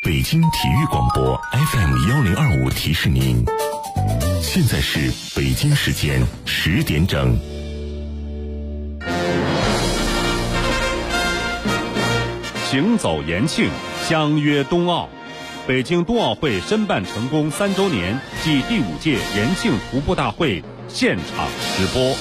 北京体育广播 FM1025提示您，现在是北京时间10点整。 行走延庆，相约冬奥。北京冬奥会申办成功3周年暨第5届延庆徒步大会现场直播。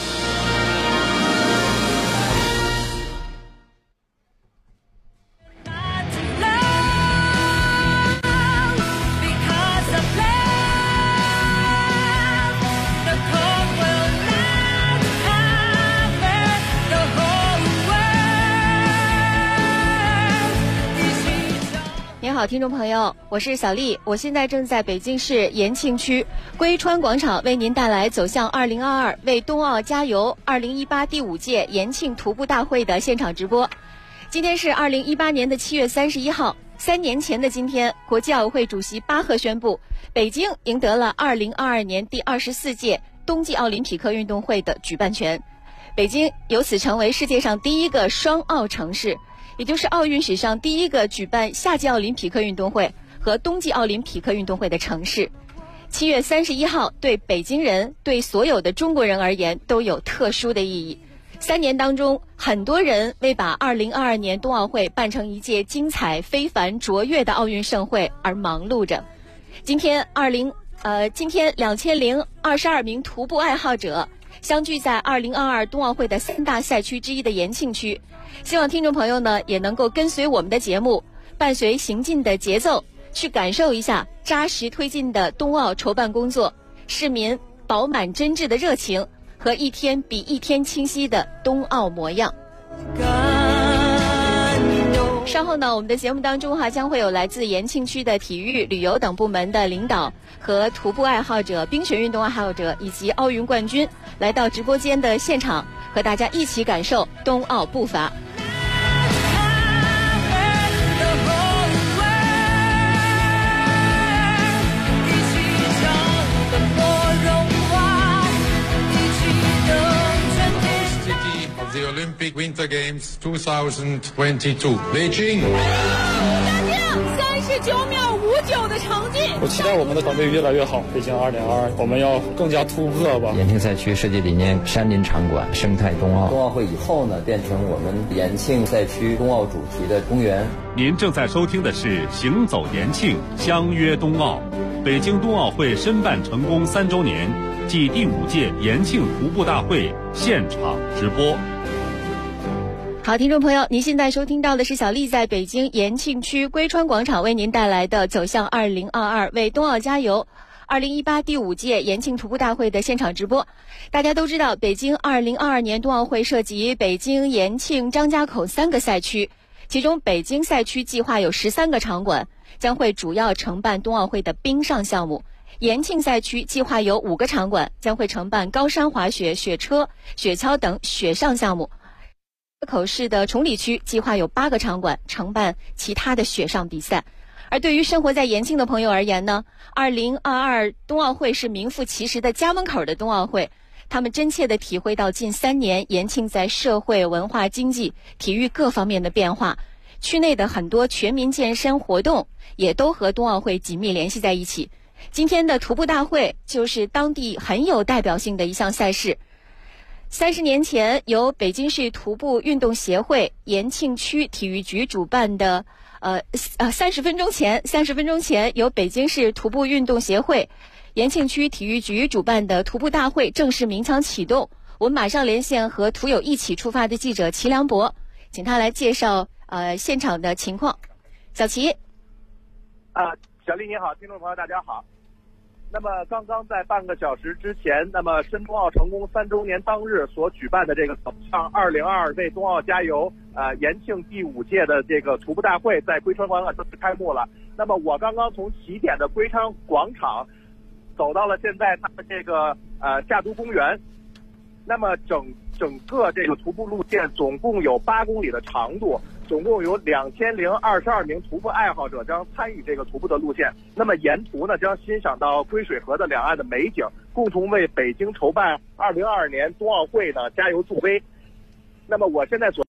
好，听众朋友，我是小丽，我现在正在北京市延庆区归川广场为您带来走向2022为冬奥加油2018第5届延庆徒步大会的现场直播。今天是2018年的7月31号，3年前的今天，国际奥委会主席巴赫宣布，北京赢得了2022年第24届冬季奥林匹克运动会的举办权，北京由此成为世界上第一个双奥城市，也就是奥运史上第一个举办夏季奥林匹克运动会和冬季奥林匹克运动会的城市。7月31号对北京人，对所有的中国人而言都有特殊的意义。3年当中，很多人为把2022年冬奥会办成一届精彩非凡卓越的奥运盛会而忙碌着。今天2022名徒步爱好者相聚在2022冬奥会的3大赛区之一的延庆区，希望听众朋友呢也能够跟随我们的节目，伴随行进的节奏，去感受一下扎实推进的冬奥筹办工作，市民饱满真挚的热情和一天比一天清晰的冬奥模样。稍后呢，我们的节目当中将会有来自延庆区的体育、旅游等部门的领导和徒步爱好者、冰雪运动爱好者以及奥运冠军来到直播间的现场，和大家一起感受冬奥步伐。 The Olympic Winter Games 2022 Beijing。 39秒59的成绩， 我期待我们的团队越来越好。北京2022，我们要更加突破吧。 延庆赛区设计理念：山林场馆、生态冬奥。 冬奥会以后呢，变成我们延庆赛区冬奥主题的公园。 您正在收听的是《行走延庆，相约冬奥》，北京冬奥会申办成功3周年暨第5届延庆徒步大会现场直播。 好，听众朋友，您现在收听到的是小丽在北京延庆区归川广场为您带来的走向2022为冬奥加油2018第5届延庆徒步大会的现场直播。大家都知道，北京2022年冬奥会涉及北京、延庆、张家口3个赛区，其中北京赛区计划有13个场馆，将会主要承办冬奥会的冰上项目。延庆赛区计划有5个场馆，将会承办高山滑雪、雪车、雪橇等雪上项目。口市的崇礼区计划有8个场馆，承办其他的雪上比赛。而对于生活在延庆的朋友而言呢，2022冬奥会是名副其实的家门口的冬奥会，他们真切地体会到近3年延庆在社会、文化、经济、体育各方面的变化。区内的很多全民健身活动也都和冬奥会紧密联系在一起。今天的徒步大会就是当地很有代表性的一项赛事。30年前，由北京市徒步运动协会延庆区体育局主办的30分钟前由北京市徒步运动协会延庆区体育局主办的徒步大会正式鸣枪启动。我们马上连线和徒友一起出发的记者齐良博，请他来介绍现场的情况。小齐。 小丽你好，听众朋友大家好。那么刚刚在半个小时之前，那么申冬奥成功3周年当日所举办的这个走向2022为冬奥加油延庆第5届的这个徒步大会在归川广场正式开幕了。那么我刚刚从起点的归川广场走到了现在它的这个夏都公园。那么整个这个徒步路线总共有8公里的长度，总共有2022名徒步爱好者将参与这个徒步的路线。那么沿途呢将欣赏到归水河的两岸的美景，共同为北京筹办2022年冬奥会呢加油助威。那么我现在所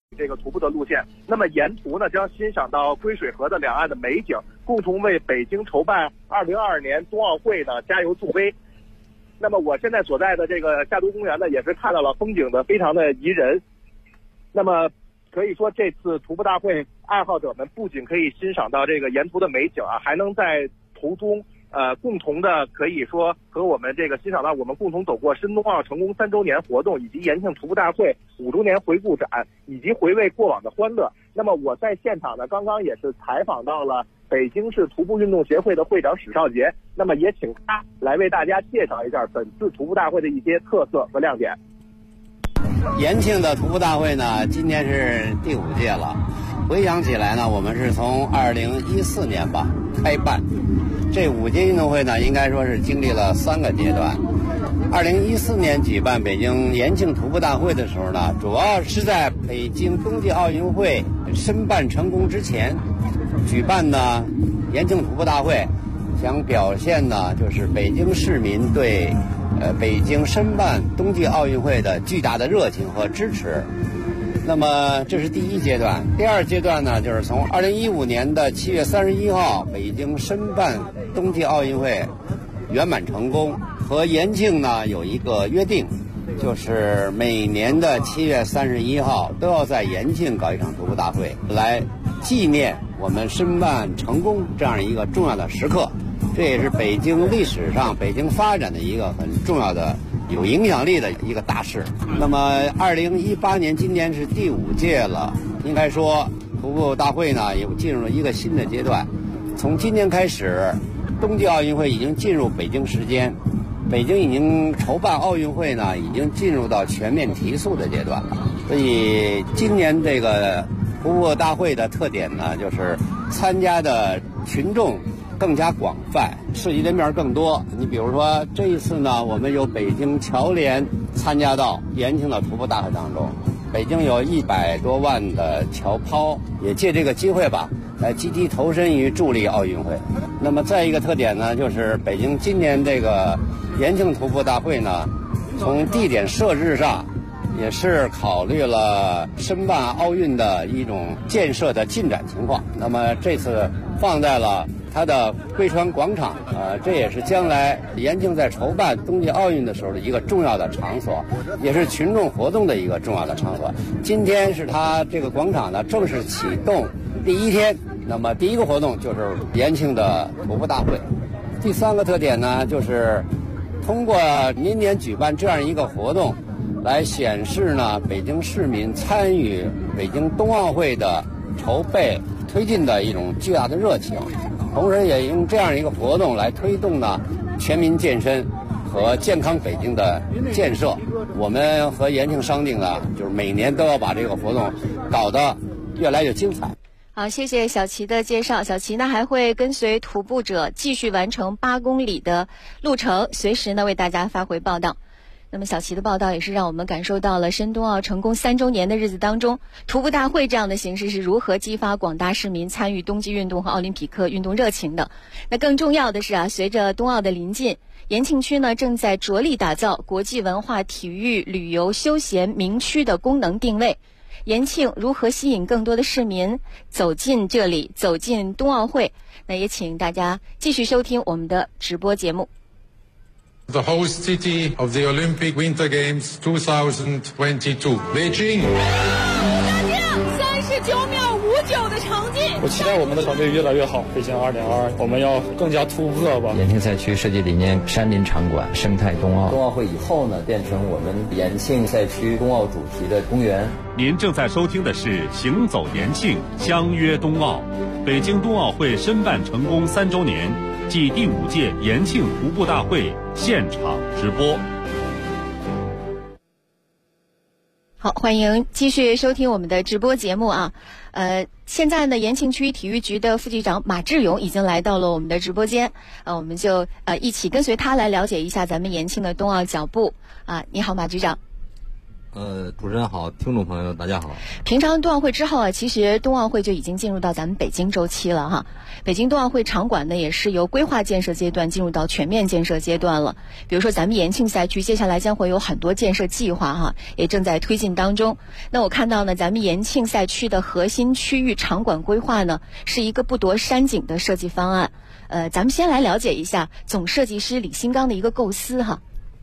这个徒步的路线。那么沿途呢将欣赏到归水河的两岸的美景，共同为北京筹办2022年冬奥会呢加油助威。那么我现在所在的这个夏都公园呢，也是看到了风景的非常的宜人。那么可以说这次徒步大会爱好者们不仅可以欣赏到这个沿途的美景啊，还能在途中共同的可以说和我们这个欣赏到我们共同走过申冬奥成功3周年活动，以及延庆徒步大会5周年回顾展，以及回味过往的欢乐。那么我在现场呢，刚刚也是采访到了北京市徒步运动协会的会长史少杰，那么也请他来为大家介绍一下本次徒步大会的一些特色和亮点。 延庆的徒步大会呢，今年是第5届了。回想起来呢，我们是从2014年吧开办，这5届运动会呢，应该说是经历了3个阶段。2014年举办北京延庆徒步大会的时候呢，主要是在北京冬季奥运会申办成功之前举办呢延庆徒步大会，想表现呢就是北京市民对北京申办冬季奥运会的巨大的热情和支持。那么这是第1阶段。第2阶段呢，就是从2015年的7月31号北京申办冬季奥运会圆满成功，和延庆呢有一个约定，就是每年的7月31号都要在延庆搞一场徒步大会，来纪念我们申办成功这样一个重要的时刻。这也是北京历史上北京发展的一个很重要的有影响力的一个大事。那么2018年今年是第5届了，应该说徒步大会呢也进入了一个新的阶段。从今年开始，冬季奥运会已经进入北京时间，北京已经筹办奥运会呢已经进入到全面提速的阶段了。所以今年这个徒步大会的特点呢，就是参加的群众更加广泛，涉及的面更多。你比如说这一次呢，我们有北京侨联参加到延庆的徒步大会当中，北京有100多万的侨胞，也借这个机会吧，来积极投身于助力奥运会。那么再一个特点呢，就是北京今年这个延庆徒步大会呢，从地点设置上也是考虑了申办奥运的一种建设的进展情况。那么这次放在了它的桂川广场，这也是将来延庆在筹办冬季奥运的时候的一个重要的场所，也是群众活动的一个重要的场所。今天是它这个广场呢正式启动第1天，那么第1个活动就是延庆的徒步大会。第3个特点呢，就是通过年年举办这样一个活动，来显示呢北京市民参与北京冬奥会的筹备推进的一种巨大的热情，同时也用这样一个活动来推动呢全民健身和健康北京的建设。我们和延庆商定呢，就是每年都要把这个活动搞得越来越精彩。 好，谢谢小齐的介绍。小齐呢还会跟随徒步者继续完成8公里的路程，随时呢为大家发回报道。那么小齐的报道也是让我们感受到了申冬奥成功3周年的日子当中，徒步大会这样的形式是如何激发广大市民参与冬季运动和奥林匹克运动热情的。那更重要的是啊，随着冬奥的临近，延庆区呢正在着力打造国际文化体育旅游休闲名区的功能定位。延庆如何吸引更多的市民走进这里，走进冬奥会？那也请大家继续收听我们的直播节目。 The host city of the Olympic Winter Games 2022, Beijing. 39秒59的成绩。 我期待我们的团队越来越好。北京2022，我们要更加突破吧。 延庆赛区设计理念：山林场馆、生态冬奥。 冬奥会以后呢，变成我们延庆赛区冬奥主题的公园。 您正在收听的是《行走延庆，相约冬奥》，北京冬奥会申办成功3周年暨第5届延庆徒步大会现场直播。 好，欢迎继续收听我们的直播节目啊。现在呢，延庆区体育局的副局长马志勇已经来到了我们的直播间，我们就一起跟随他来了解一下咱们延庆的冬奥脚步啊。你好，马局长。 主持人好，听众朋友大家好。 平常冬奥会之后啊，其实冬奥会就已经进入到咱们北京周期了哈。北京冬奥会场馆呢，也是由规划建设阶段进入到全面建设阶段了。比如说咱们延庆赛区，接下来将会有很多建设计划哈，也正在推进当中。那我看到呢，咱们延庆赛区的核心区域场馆规划呢，是一个不夺山景的设计方案。咱们先来了解一下总设计师李新刚的一个构思哈。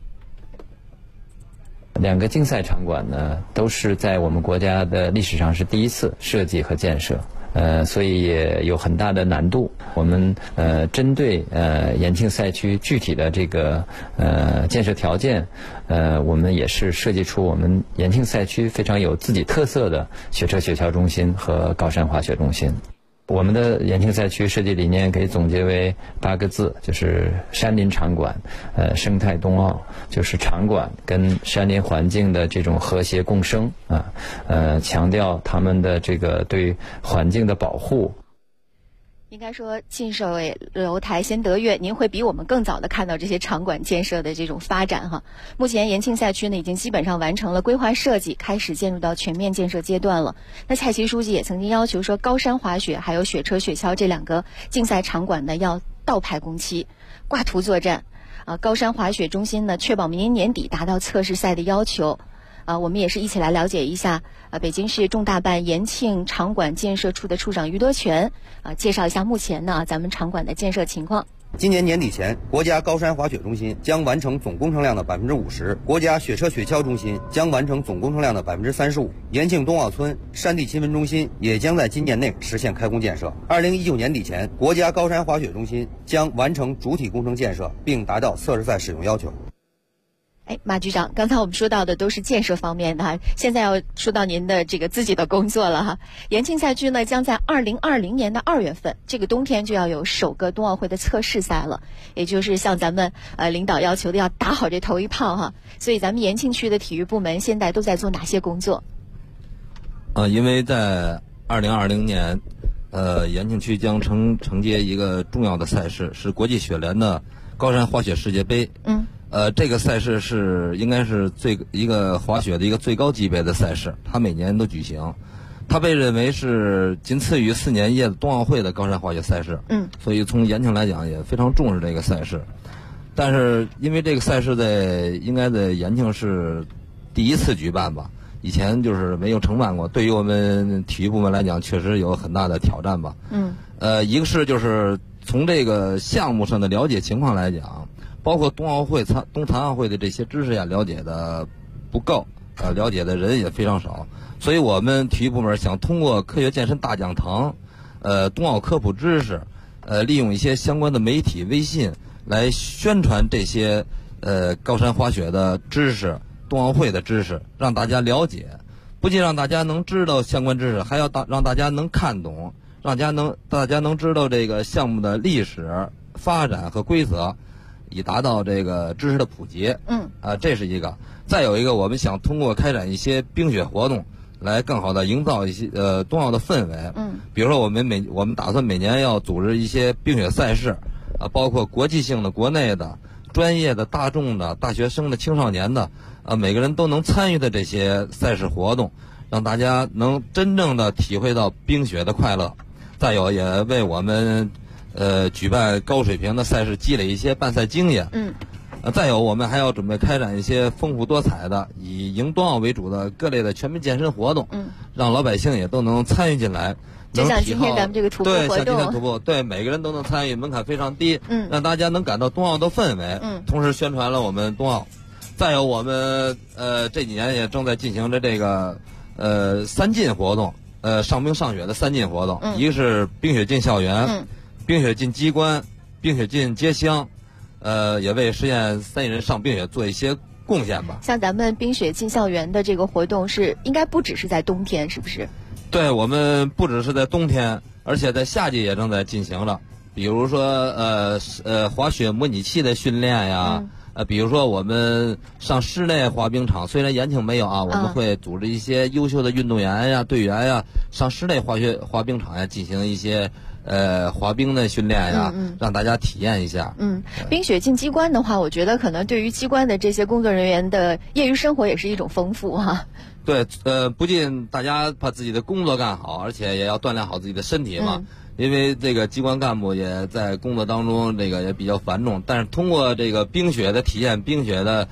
两个竞赛场馆呢，都是在我们国家的历史上是第一次设计和建设，所以也有很大的难度。我们针对延庆赛区具体的这个建设条件，我们也是设计出我们延庆赛区非常有自己特色的雪车雪橇中心和高山滑雪中心。我们的延庆赛区设计理念可以总结为8个字，就是山林场馆，生态冬奥，就是场馆跟山林环境的这种和谐共生啊，强调他们的这个对环境的保护。 应该说近水楼台先得月，您会比我们更早的看到这些场馆建设的这种发展哈。目前延庆赛区呢已经基本上完成了规划设计，开始进入到全面建设阶段了。那蔡奇书记也曾经要求说，高山滑雪还有雪车雪橇这2个竞赛场馆呢要倒排工期，挂图作战。高山滑雪中心呢确保明年年底达到测试赛的要求。我们也是一起来了解一下北京市重大办延庆场馆建设处的处长于德全介绍一下目前呢咱们场馆的建设情况。 今年年底前，国家高山滑雪中心将完成总工程量的50%，国家雪车雪橇中心将完成总工程量的35%，延庆冬奥村山地勤奋中心也将在今年内实现开工建设。2019年底前，国家高山滑雪中心将完成主体工程建设，并达到测试赛使用要求。 马局长，刚才我们说到的都是建设方面的哈，现在要说到您的这个自己的工作了哈。延庆赛区呢，将在2020年的2月份，这个冬天就要有首个冬奥会的测试赛了，也就是像咱们领导要求的，要打好这头一炮哈。所以咱们延庆区的体育部门现在都在做哪些工作？ 因为在2020年，延庆区将承接一个重要的赛事，是国际雪联的高山滑雪世界杯。这个赛事应该是一个滑雪的一个最高级别的赛事，它每年都举行，它被认为是仅次于4年一届的冬奥会的高山滑雪赛事。所以从延庆来讲也非常重视这个赛事。但是因为这个赛事应该在延庆是第一次举办吧，以前就是没有承办过，对于我们体育部门来讲确实有很大的挑战吧。一个是就是从这个项目上的了解情况来讲，包括冬奥会、冬残奥会的这些知识呀，了解的不够，了解的人也非常少。所以我们体育部门想通过科学健身大讲堂，冬奥科普知识，利用一些相关的媒体、微信来宣传这些高山滑雪的知识、冬奥会的知识，让大家了解。不仅让大家能知道相关知识，还要让大家能看懂，让大家能知道这个项目的历史、发展和规则。以达到这个知识的普及。这是一个。再有一个，我们想通过开展一些冰雪活动，来更好的营造一些冬奥的氛围。比如说我们打算每年要组织一些冰雪赛事，包括国际性的、国内的、专业的、大众的、大学生的、青少年的，每个人都能参与的这些赛事活动，让大家能真正的体会到冰雪的快乐。再有，也为我们举办高水平的赛事积累一些办赛经验。再有，我们还要准备开展一些丰富多彩的以迎冬奥为主的各类的全民健身活动，让老百姓也都能参与进来。 就像今天咱们这个徒步活动， 对，像今天徒步，对，每个人都能参与，门槛非常低，让大家能感到冬奥的氛围，同时宣传了我们冬奥。再有，我们这几年也正在进行着这个3进活动，上冰上雪的3进活动，一个是冰雪进校园，冰雪进机关，冰雪进街乡，也为实现3亿人上冰雪做一些贡献吧。 像咱们冰雪进校园的这个活动应该不只是在冬天，是不是？ 对，我们不只是在冬天，而且在夏季也正在进行了。比如说滑雪模拟器的训练呀，比如说我们上室内滑冰场，虽然延庆没有啊，我们会组织一些优秀的运动员呀、队员呀上室内滑冰场呀进行一些滑冰的训练呀，让大家体验一下。 冰雪进机关的话，我觉得可能对于机关的这些工作人员的业余生活也是一种丰富哈。 对，不仅大家把自己的工作干好，而且也要锻炼好自己的身体嘛。因为这个机关干部也在工作当中，这个也比较繁重，但是通过这个冰雪的体验，冰雪的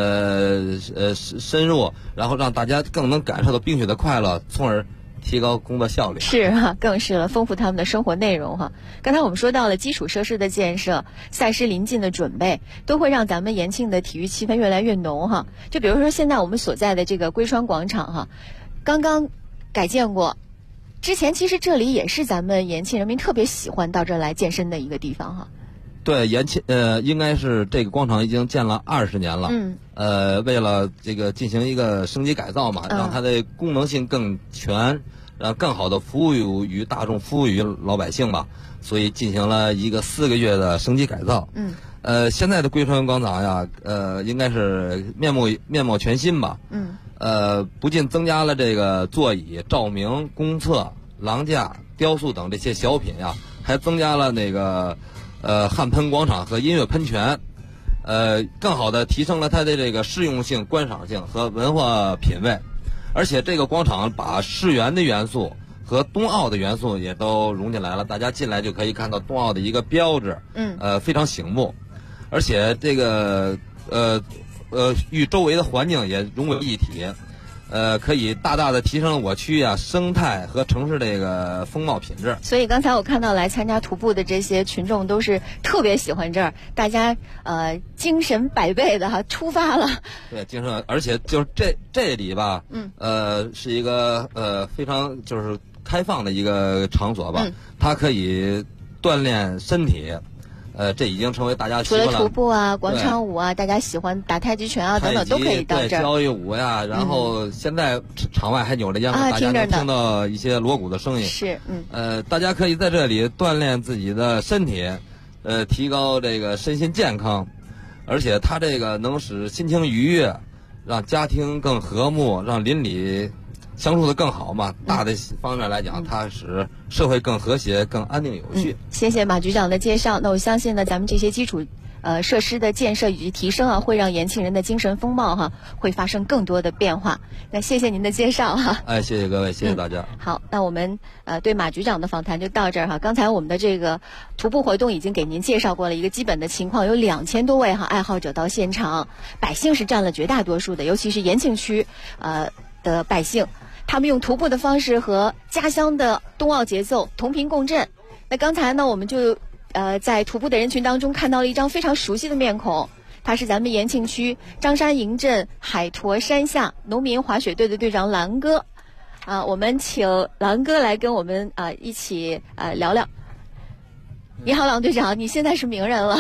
深入，然后让大家更能感受到冰雪的快乐，从而提高工作效率。 是哈，更是了，丰富他们的生活内容哈。刚才我们说到了基础设施的建设、赛事临近的准备，都会让咱们延庆的体育气氛越来越浓哈。就比如说现在我们所在的这个归川广场哈，刚刚改建过。之前其实这里也是咱们延庆人民特别喜欢到这儿来健身的一个地方哈。 对，延庆应该是这个广场已经建了20年了。为了这个进行一个升级改造嘛，让它的功能性更全，让更好的服务于大众，服务于老百姓吧，所以进行了一个4个月的升级改造。现在的归川广场呀，应该是面貌全新吧。不仅增加了这个座椅、照明、公厕、廊架、雕塑等这些小品呀，还增加了那个旱喷广场和音乐喷泉，更好的提升了它的这个实用性、观赏性和文化品味。而且这个广场把世园的元素和冬奥的元素也都融进来了，大家进来就可以看到冬奥的一个标志，非常醒目。而且这个与周围的环境也融为一体，可以大大的提升我区啊生态和城市这个风貌品质。 所以刚才我看到来参加徒步的这些群众都是特别喜欢这儿，大家精神百倍的哈出发了。 对，精神，而且就是这里吧，是一个非常就是开放的一个场所吧，它可以锻炼身体。这已经成为大家习惯了。 除了徒步啊、广场舞啊，大家喜欢打太极拳啊等等，都可以到这儿。 对，交谊舞呀，然后现在场外还扭着秧歌，大家能听到一些锣鼓的声音。 是， 大家可以在这里锻炼自己的身体，提高这个身心健康，而且它这个能使心情愉悦，让家庭更和睦，让邻里相处的更好嘛。大的方面来讲，它使社会更和谐、更安定有序。 谢谢马局长的介绍。那我相信呢，咱们这些基础设施的建设以及提升啊，会让延庆人的精神风貌哈会发生更多的变化。那谢谢您的介绍哈。 谢谢各位，谢谢大家。 好，那我们对马局长的访谈就到这儿哈。刚才我们的这个徒步活动已经给您介绍过了一个基本的情况，有2000多位哈爱好者到现场，百姓是占了绝大多数的，尤其是延庆区的百姓。他们用徒步的方式和家乡的冬奥节奏同频共振。那刚才呢，我们就在徒步的人群当中看到了一张非常熟悉的面孔，他是咱们延庆区张山营镇海坨山下农民滑雪队的队长蓝哥。我们请蓝哥来跟我们一起聊聊。你好，蓝队长，你现在是名人了。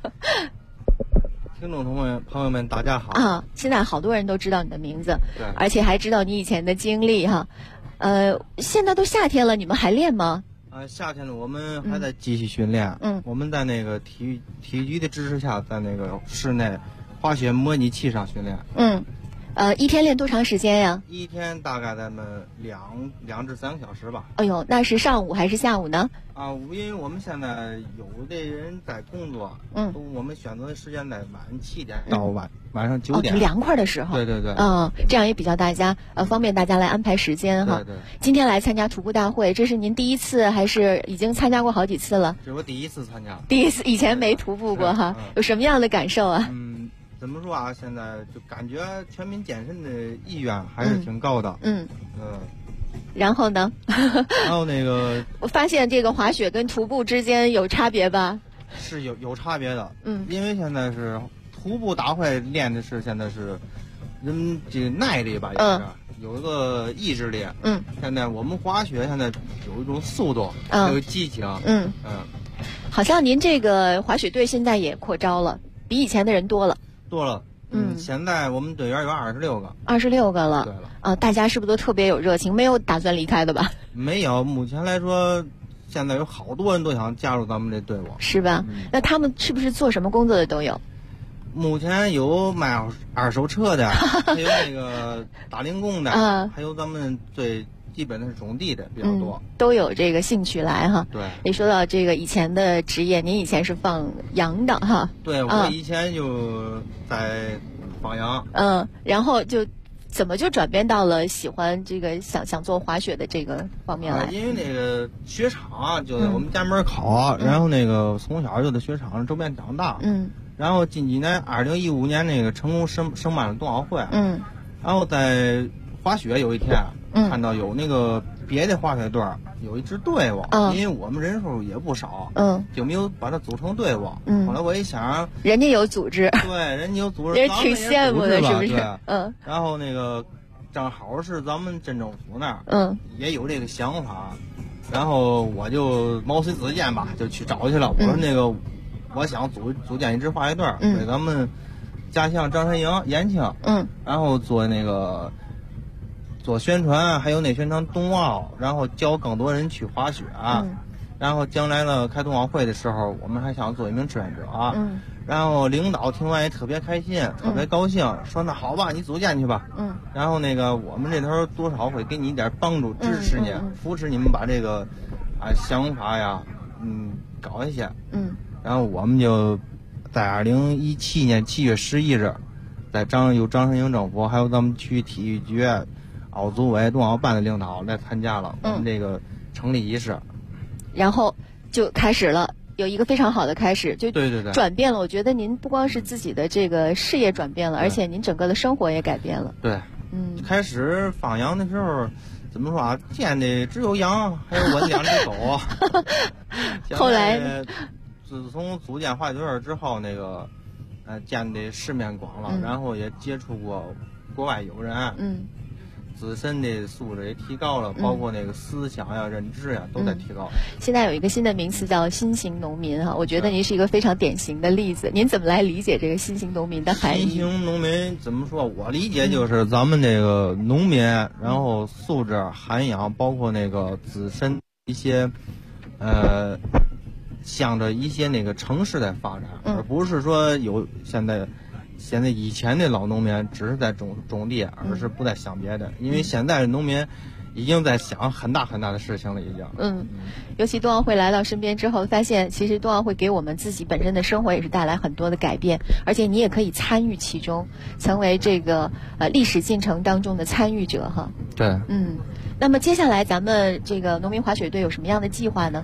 听众朋友们，大家好！ 现在好多人都知道你的名字， 对， 而且还知道你以前的经历哈。现在都夏天了，你们还练吗？ 夏天了，我们还在继续训练。我们在那个体育局的支持下，在那个室内滑雪模拟器上训练。 一天练多长时间呀？ 一天大概咱们2至3个小时吧。 哎呦，那是上午还是下午呢？ 因为我们现在有的人在工作，我们选择的时间在晚7点到晚上9点， 凉快的时候。 对。 这样也比较方便大家来安排时间哈。 对。 今天来参加徒步大会，这是您第一次还是已经参加过好几次了？ 这是我第一次参加。 第一次，以前没徒步过哈，有什么样的感受啊？ 怎么说啊？现在就感觉全民健身的意愿还是挺高的。 然后呢？ 然后那个， 我发现这个滑雪跟徒步之间有差别吧？ 是有差别的。因为现在是徒步大会练的是现在是人这个耐力吧，也是有一个意志力。现在我们滑雪现在有一种速度，有激情。 好像您这个滑雪队现在也扩招了，比以前的人多了。 现在我们队员有26个 ，26个了。 对了， 大家是不是都特别有热情？没有打算离开的吧？ 没有，目前来说，现在有好多人都想加入咱们这队伍， 是吧？那他们是不是做什么工作的都有？ 目前有卖二手车的，还有那个打零工的，还有咱们最基本是种地的比较多， 都有这个兴趣来哈。 对， 你说到这个以前的职业，您以前是放羊的哈？ 对，我以前就在放羊。 然后怎么就转变到了喜欢这个想做滑雪的这个方面来？ 因为那个雪场就在我们家门口，然后那个从小就在雪场周边长大。然后近几年2015年那个成功申办了冬奥会。然后在滑雪有一天，看到有那个别的滑雪队有一支队伍，因为我们人数也不少，就没有把它组成队伍。后来我一想， 人家有组织， 对，人家有组织， 人挺羡慕的，是不是？ 对，然后那个正好是咱们镇政府那儿，也有这个想法，然后我就毛遂自荐吧，就去找去了。我说那个，我想组建一支滑雪队，给咱们家乡张山营延庆，然后做宣传，还有那宣传冬奥，然后教更多人去滑雪，然后将来呢开冬奥会的时候，我们还想做一名志愿者，然后领导听完也特别开心，特别高兴，说那好吧，你组建去吧，然后那个我们这头多少会给你一点帮助，支持你，扶持你们把这个想法呀，搞一些，然后我们就在2017年7月11日，在有张山营政府还有咱们区体育局、奥组委、冬奥办的领导来参加了我们这个成立仪式， 然后就开始了，有一个非常好的开始，就对转变了。我觉得您不光是自己的这个事业转变了，而且您整个的生活也改变了。 对，开始放羊的时候，怎么说啊？见的只有羊，还有我2只狗。 后来， 自从组建滑雪队之后，那个见的世面广了，然后也接触过国外友人，自身的素质也提高了，包括那个思想呀、认知呀都在提高。 现在有一个新的名词叫新型农民哈，我觉得您是一个非常典型的例子。您怎么来理解这个新型农民的含义？ 新型农民怎么说？我理解就是咱们这个农民，然后素质涵养，包括那个自身一些向着一些那个城市在发展，而不是说有现在以前的老农民只是在种地，而是不再想别的，因为现在的农民已经在想很大很大的事情了，已经。 尤其冬奥会来到身边之后，发现其实冬奥会给我们自己本身的生活也是带来很多的改变，而且你也可以参与其中，成为这个历史进程当中的参与者哈。 对。 那么接下来咱们这个农民滑雪队有什么样的计划呢？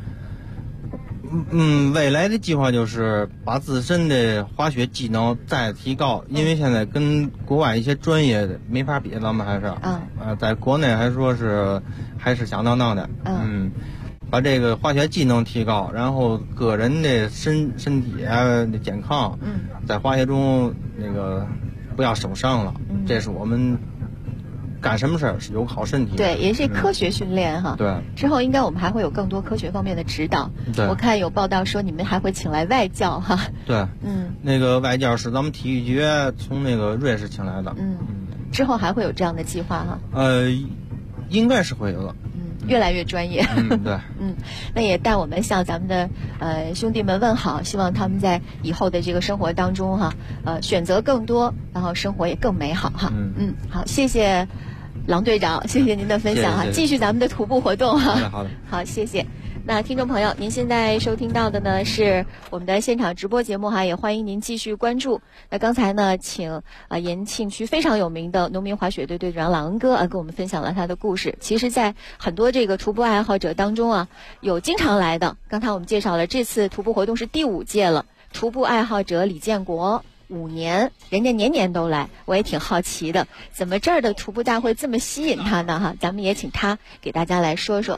未来的计划就是把自身的滑雪技能再提高，因为现在跟国外一些专业的没法比，咱们还是在国内还是响当当的。把这个滑雪技能提高，然后个人的身体的健康，在滑雪中那个不要受伤了，这是我们干什么事儿是有好身体， 对，也是科学训练哈。 对， 之后应该我们还会有更多科学方面的指导。 对， 我看有报道说你们还会请来外教哈。 对，那个外教是咱们体育局从那个瑞士请来的。 之后还会有这样的计划哈。 应该是会有的。 越来越专业。 对。 那也带我们向咱们的兄弟们问好，希望他们在以后的这个生活当中哈，选择更多，然后生活也更美好哈。好，谢谢郎队长，谢谢您的分享哈，继续咱们的徒步活动哈。 好的， 好，谢谢。那听众朋友，您现在收听到的呢是我们的现场直播节目哈，也欢迎您继续关注。那刚才呢，请延庆区非常有名的农民滑雪队队长郎恩哥跟我们分享了他的故事。其实，在很多这个徒步爱好者当中啊，有经常来的。刚才我们介绍了，这次徒步活动是第5届了。徒步爱好者李建国5年，人家年年都来，我也挺好奇的，怎么这儿的徒步大会这么吸引他呢？哈，咱们也请他给大家来说说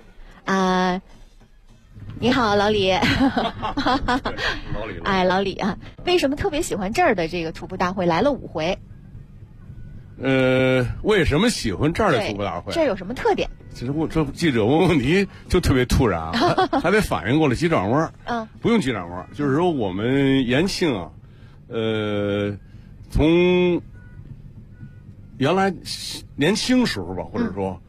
你好，老李。 老李。 老李啊，为什么特别喜欢这儿的这个徒步大会？来了5回。 为什么喜欢这儿的徒步大会？ 这儿有什么特点？ 其实这记者问题就特别突然啊，还得反应过来急转弯。不用急转弯，就是说我们延庆啊，从原来年轻时候吧，或者说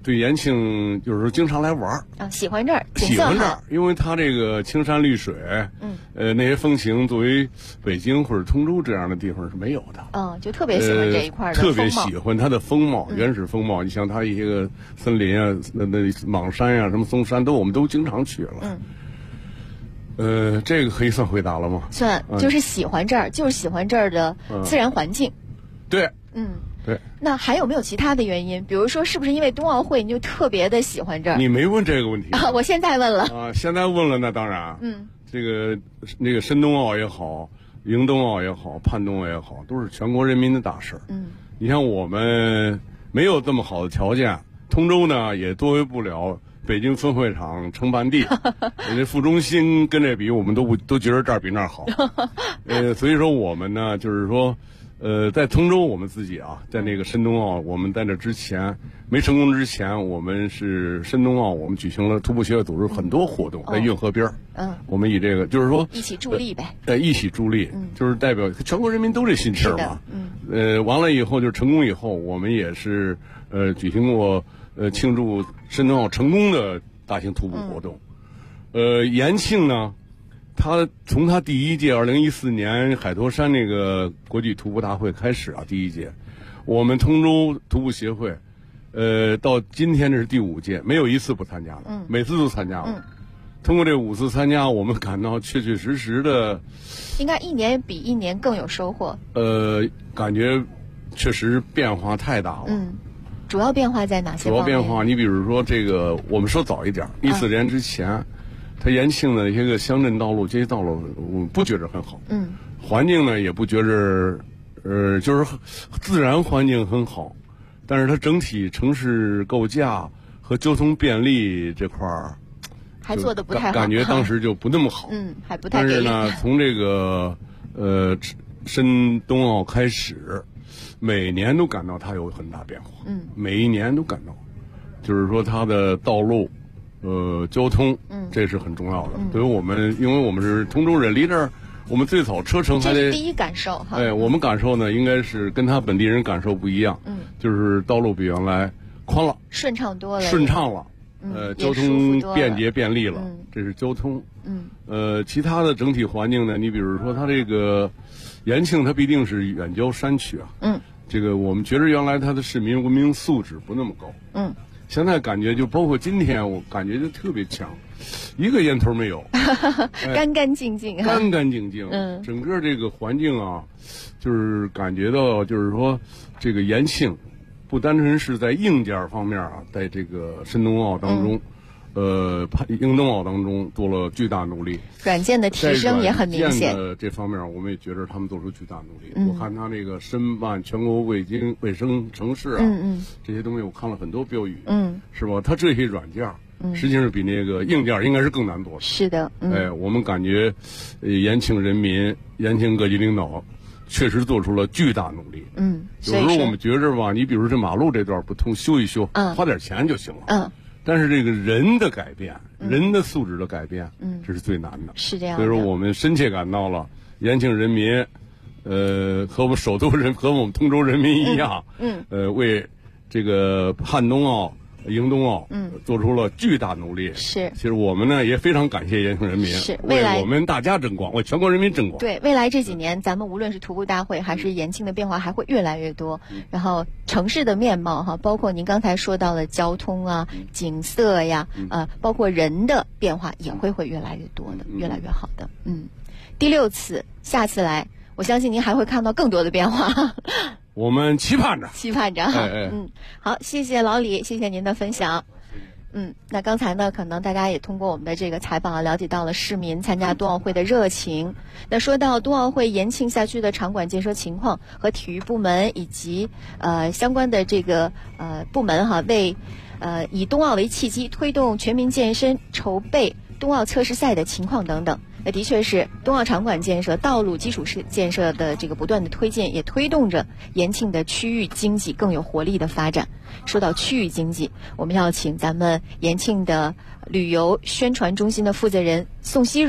对延庆就是说经常来玩啊，喜欢这儿， 喜欢这儿，因为它这个青山绿水，那些风情作为北京或者通州这样的地方是没有的。 就特别喜欢这一块的特别喜欢它的风貌，原始风貌。你像它一些个森林啊，那莽山呀、什么嵩山我们都经常去了。这个可以算回答了吗？ 算，就是喜欢这儿，就是喜欢这儿的自然环境。 对，对。 那还有没有其他的原因？比如说，是不是因为冬奥会你就特别的喜欢这儿？ 你没问这个问题啊，我现在问了啊，现在问了，那当然，这个那个申冬奥也好，迎冬奥也好，盼冬奥也好，都是全国人民的大事。你像我们没有这么好的条件，通州呢也作为不了北京分会场承办地，人家副中心跟这比，我们都觉得这儿比那儿好。所以说我们呢，就是说。在通州我们自己啊，在那个申冬奥，我们在那之前没成功之前，我们是申冬奥，我们举行了徒步协会组织很多活动，在运河边我们以这个就是说一起助力呗， 一起助力，就是代表全国人民都这心气儿嘛。完了以后就是成功以后，我们也是举行过庆祝申冬奥成功的大型徒步活动。延庆呢。从他第一届2014年海坨山那个国际徒步大会开始啊，第一届，我们通州徒步协会，到今天这是第5届，没有一次不参加的，每次都参加了。通过这5次参加，我们感到确确实实的， 应该一年比一年更有收获。 感觉确实变化太大了。 主要变化在哪些方面？ 主要变化，你比如说这个，我们说早一点，14年之前。它延庆的一些个乡镇道路、街道路，我不觉着很好。环境呢也不觉着，就是自然环境很好，但是它整体城市构架和交通便利这块儿还做得不太好， 感觉当时就不那么好。 还不太给力。 但是呢，从这个申冬奥开始，每年都感到它有很大变化。每一年都感到，就是说它的道路。交通，这是很重要的。对于我们，因为我们是通州人，离这儿我们最早车程还得。 这是第一感受哈。 我们感受呢，应该是跟他本地人感受不一样。就是道路比原来宽了， 顺畅多了， 顺畅了。交通便捷便利了，这是交通。其他的整体环境呢，你比如说它这个延庆，它毕竟是远郊山区啊。这个我们觉得原来它的市民文明素质不那么高。现在感觉就包括今天，我感觉就特别强，一个烟头没有， 干干净净， 干干净净。整个这个环境啊，就是感觉到，就是说这个延庆，不单纯是在硬件方面啊，在这个申冬奥当中，迎冬奥当中做了巨大努力， 软件的提升也很明显。 这方面我们也觉得他们做出巨大努力。我看他那个申办全国卫生城市啊，这些东西我看了很多标语，是吧？他这些软件，实际上比那个硬件应该是更难多的。 是的， 我们感觉，延庆人民、延庆各级领导确实做出了巨大努力。有时候我们觉着吧，你比如这马路这段不通，修一修，花点钱就行了。但是这个人的改变，人的素质的改变，这是最难的。 是这样。 所以说，我们深切感到了延庆人民，和我们首都人和我们通州人民一样，为这个盼冬奥、迎冬奥，做出了巨大努力。 是。 其实我们呢也非常感谢延庆人民， 是为我们大家争光，为全国人民争光。 对，未来这几年，咱们无论是徒步大会还是延庆的变化还会越来越多。然后城市的面貌哈，包括您刚才说到的交通啊、景色呀，包括人的变化也会越来越多的，越来越好的。第6次，下次来，我相信您还会看到更多的变化。 我们期盼着。 好，谢谢老李，谢谢您的分享。那刚才呢，可能大家也通过我们的这个采访了解到了市民参加冬奥会的热情。那说到冬奥会延庆赛区的场馆建设情况和体育部门以及相关的这个部门哈，为以冬奥为契机推动全民健身、筹备冬奥测试赛的情况等等。那的确是冬奥场馆建设、道路基础建设的这个不断的推进，也推动着延庆的区域经济更有活力的发展。说到区域经济，我们要请咱们延庆的旅游宣传中心的负责人宋希如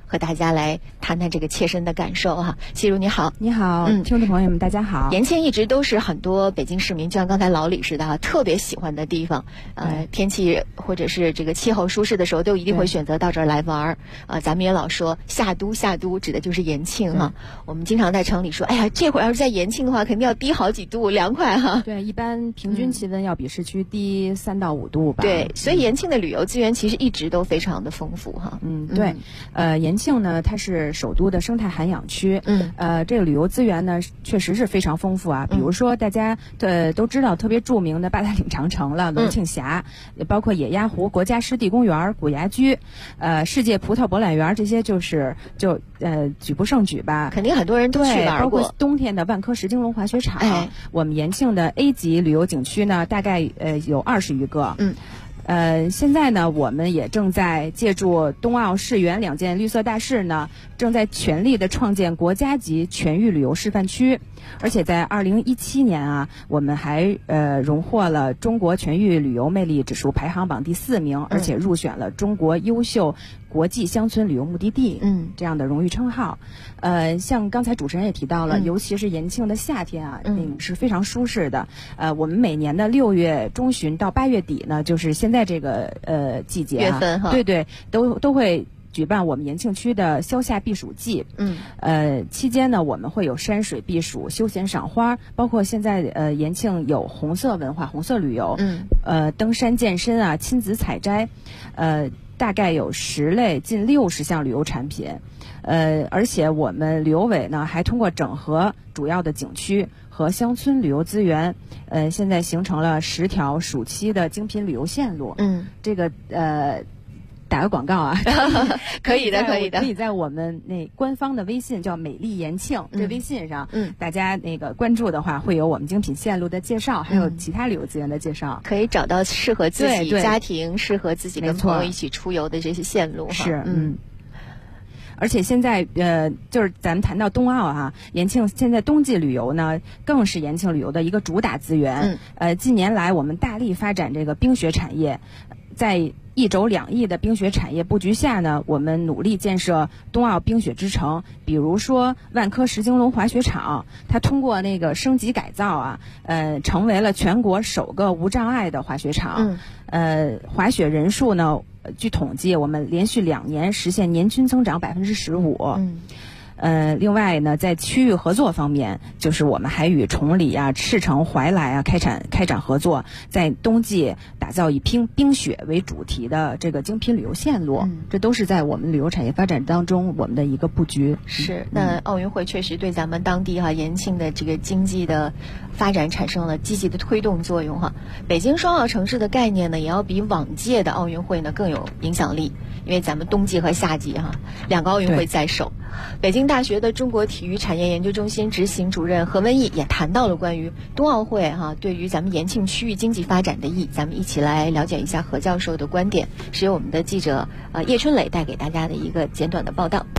和大家来谈谈这个切身的感受哈。西如你好。 你好，听众朋友们大家好。 延庆一直都是很多北京市民，就像刚才老李似的特别喜欢的地方。天气或者是这个气候舒适的时候，都一定会选择到这儿来玩咱们也老说夏都指的就是延庆哈。我们经常在城里说，哎呀，这会儿要是在延庆的话，肯定要低好几度，凉快哈。 对，一般平均气温要比市区低3到5度吧。 对，所以延庆的旅游资源其实一直都非常的丰富哈。 对，延庆呢，它是首都的生态涵养区。这个旅游资源呢，确实是非常丰富啊。比如说大家都知道特别著名的八达岭长城了，龙庆峡，包括野鸭湖国家湿地公园、古崖居，世界葡萄博览园，这些就举不胜举吧。 肯定很多人都去玩过。 包括冬天的万科石金龙滑雪场。我们延庆的 A 级旅游景区呢，大概有20余个。现在呢，我们也正在借助冬奥世园2件绿色大事呢，正在全力的创建国家级全域旅游示范区。而且在2017年啊，我们还荣获了中国全域旅游魅力指数排行榜第4名，而且入选了中国优秀国际乡村旅游目的地这样的荣誉称号。像刚才主持人也提到了，尤其是延庆的夏天啊，是非常舒适的。我们每年的6月中旬到8月底呢，就是现在这个季节月份哈， 对，都会举办我们延庆区的消夏避暑季。期间呢，我们会有山水避暑、休闲赏花，包括现在延庆有红色文化、红色旅游，登山健身啊，亲子采摘，大概有10类近60项旅游产品。而且我们旅游委呢还通过整合主要的景区和乡村旅游资源，现在形成了10条暑期的精品旅游线路。这个打个广告啊， 可以的。 可以在我们那官方的微信叫美丽延庆，这微信上，大家那个关注的话，会有我们精品线路的介绍，还有其他旅游资源的介绍， 可以找到适合自己家庭、适合自己跟朋友一起出游的这些线路。 是，而且现在就是咱们谈到冬奥啊，延庆现在冬季旅游呢，更是延庆旅游的一个主打资源。近年来我们大力发展这个冰雪产业，在1轴2亿的冰雪产业布局下呢，我们努力建设冬奥冰雪之城。比如说万科石金龙滑雪场，它通过那个升级改造啊，成为了全国首个无障碍的滑雪场。滑雪人数呢，据统计，我们连续2年实现年均增长15%。另外呢，在区域合作方面，就是我们还与崇礼啊、赤城、怀来啊开展合作，在冬季打造以冰雪为主题的这个精品旅游线路。这都是在我们旅游产业发展当中我们的一个布局。 是，那奥运会确实对咱们当地延庆的这个经济的发展产生了积极的推动作用哈。北京双奥城市的概念呢，也要比往届的奥运会呢更有影响力，因为咱们冬季和夏季2个奥运会在手。北京大学的中国体育产业研究中心执行主任何文义也谈到了关于冬奥会对于咱们延庆区域经济发展的意义。咱们一起来了解一下何教授的观点，是由我们的记者叶春磊带给大家的一个简短的报道。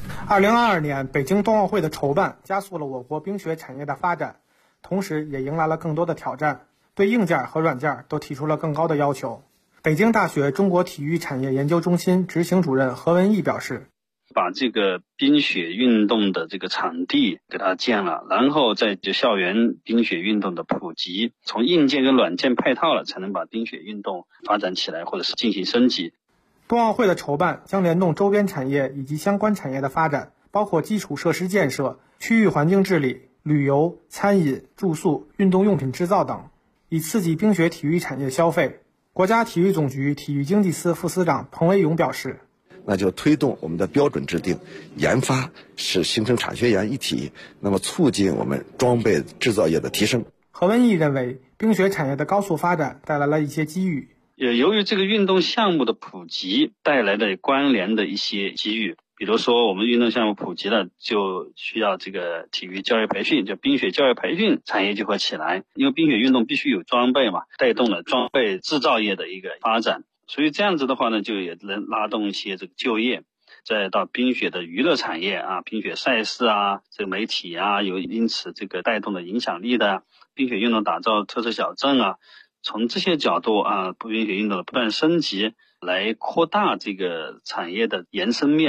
2022年北京冬奥会的筹办加速了我国冰雪产业的发展，同时也迎来了更多的挑战，对硬件和软件都提出了更高的要求。北京大学中国体育产业研究中心执行主任何文义表示， 把这个冰雪运动的这个场地给它建了，然后再就校园冰雪运动的普及，从硬件跟软件配套了，才能把冰雪运动发展起来，或者是进行升级。 冬奥会的筹办将联动周边产业以及相关产业的发展，包括基础设施建设、区域环境治理、旅游、餐饮、住宿、运动用品制造等，以刺激冰雪体育产业消费。国家体育总局体育经济司副司长彭维勇表示， 那就推动我们的标准制定、研发，是形成产学研一体，那么促进我们装备制造业的提升。 何文义认为，冰雪产业的高速发展带来了一些机遇。 由于这个运动项目的普及带来的关联的一些机遇，比如说我们运动项目普及了，就需要这个体育教育培训，就冰雪教育培训产业就会起来，因为冰雪运动必须有装备嘛，带动了装备制造业的一个发展，所以这样子的话呢，就也能拉动一些这个就业。再到冰雪的娱乐产业啊，冰雪赛事啊，这个媒体啊，有因此这个带动的影响力的，冰雪运动打造特色小镇啊，从这些角度啊，冰雪运动的不断升级，来扩大这个产业的延伸面，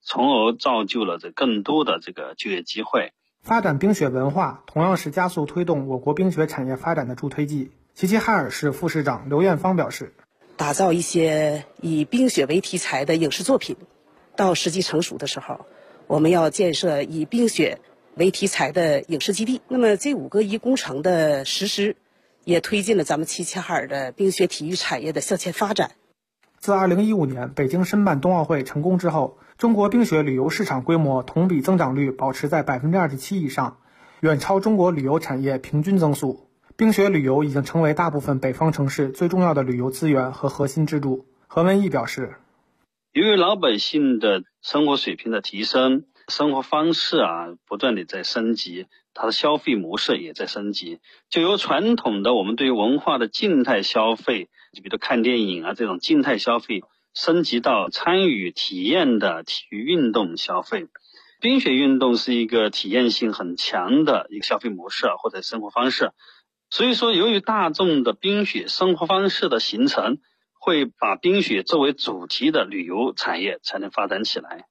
从而造就了这更多的这个就业机会。 发展冰雪文化同样是加速推动我国冰雪产业发展的助推剂。齐齐哈尔市副市长刘艳芳表示， 打造一些以冰雪为题材的影视作品，到时机成熟的时候，我们要建设以冰雪为题材的影视基地。那么这5个一工程的实施，也推进了咱们齐齐哈尔的冰雪体育产业的向前发展。 自2015年北京申办冬奥会成功之后，中国冰雪旅游市场规模同比增长率保持在 27% 以上，远超中国旅游产业平均增速。冰雪旅游已经成为大部分北方城市最重要的旅游资源和核心支柱。何文义表示， 由于老百姓的生活水平的提升，生活方式不断的在升级，它的消费模式也在升级，就由传统的我们对于文化的静态消费，就比如看电影这种静态消费，升级到参与体验的体育运动消费。冰雪运动是一个体验性很强的一个消费模式或者生活方式，所以说由于大众的冰雪生活方式的形成，会把冰雪作为主题的旅游产业才能发展起来。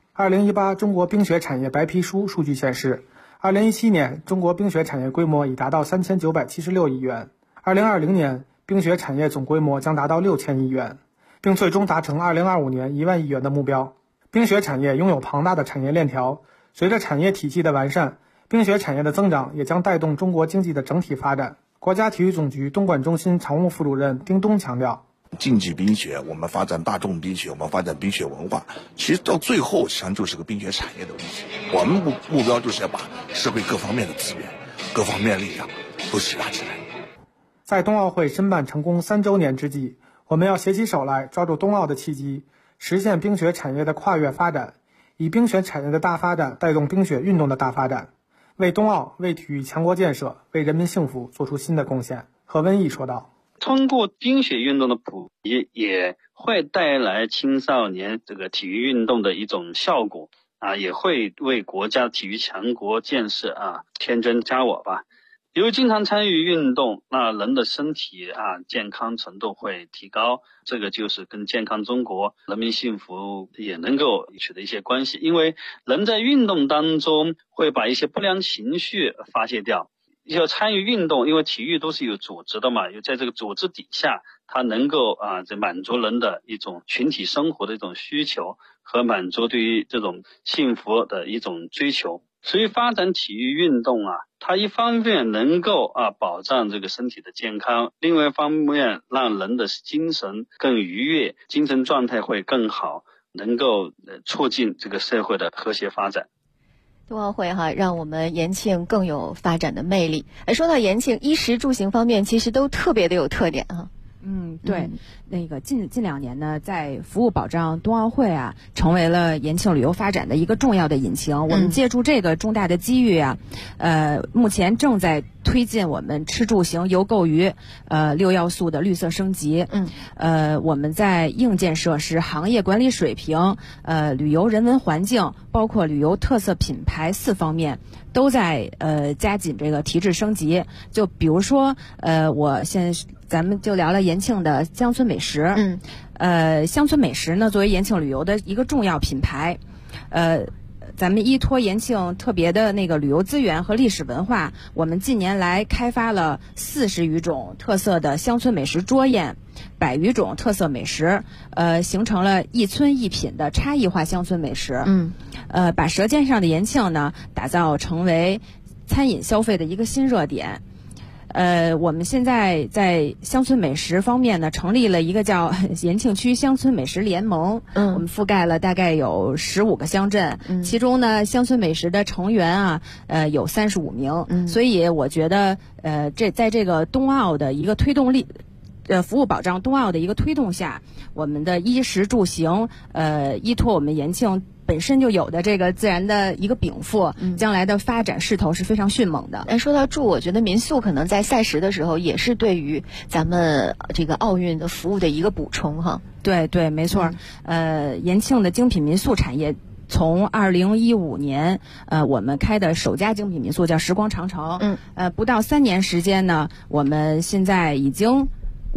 2018中国冰雪产业白皮书数据显示，2017年中国冰雪产业规模已达到3976亿元，2020年冰雪产业总规模将达到6000亿元，并最终达成2025年1万亿元的目标。冰雪产业拥有庞大的产业链条，随着产业体系的完善，冰雪产业的增长也将带动中国经济的整体发展。国家体育总局东莞中心常务副主任丁东强调， 竞技冰雪，我们发展大众冰雪，我们发展冰雪文化，其实到最后实际上就是个冰雪产业的问题。我们目标就是要把社会各方面的资源、各方面的力量都齐拉起来。 在冬奥会申办成功3周年之际，我们要携起手来，抓住冬奥的契机，实现冰雪产业的跨越发展，以冰雪产业的大发展带动冰雪运动的大发展，为冬奥、为体育强国建设、为人民幸福做出新的贡献。何文义说道， 通过冰雪运动的普及，也会带来青少年这个体育运动的一种效果也会为国家体育强国建设添砖加瓦吧。由于经常参与运动，那人的身体健康程度会提高，这个就是跟健康中国、人民幸福也能够取得一些关系。因为人在运动当中会把一些不良情绪发泄掉，要参与运动，因为体育都是有组织的嘛，有在这个组织底下，它能够满足人的一种群体生活的一种需求和满足对于这种幸福的一种追求。所以发展体育运动它一方面能够保障这个身体的健康，另外一方面让人的精神更愉悦，精神状态会更好，能够促进这个社会的和谐发展。 冬奥会让我们延庆更有发展的魅力。说到延庆，衣食住行方面其实都特别的有特点对，那个近2年呢，在服务保障冬奥会成为了延庆旅游发展的一个重要的引擎。我们借助这个重大的机遇目前正在推进我们吃住行游购娱6要素的绿色升级。我们在硬件设施、行业管理水平、旅游人文环境，包括旅游特色品牌4方面都在加紧这个提质升级。就比如说咱们就聊聊延庆的乡村美食。乡村美食呢，作为延庆旅游的一个重要品牌，咱们依托延庆特别的那个旅游资源和历史文化，我们近年来开发了40余种特色的乡村美食桌宴，100余种特色美食，形成了一村一品的差异化乡村美食。把舌尖上的延庆呢，打造成为餐饮消费的一个新热点。我们现在在乡村美食方面呢，成立了一个叫延庆区乡村美食联盟。我们覆盖了大概有15个乡镇，其中呢，乡村美食的成员有35名。所以我觉得，在这个冬奥的一个推动力。服务保障冬奥的一个推动下，我们的衣食住行，依托我们延庆本身就有的这个自然的一个禀赋，将来的发展势头是非常迅猛的。 说到住，我觉得民宿可能在赛时的时候也是对于咱们这个奥运的服务的一个补充哈。 对，没错。延庆的精品民宿产业。从2015年，我们开的首家精品民宿叫时光长城。不到3年时间呢，我们现在已经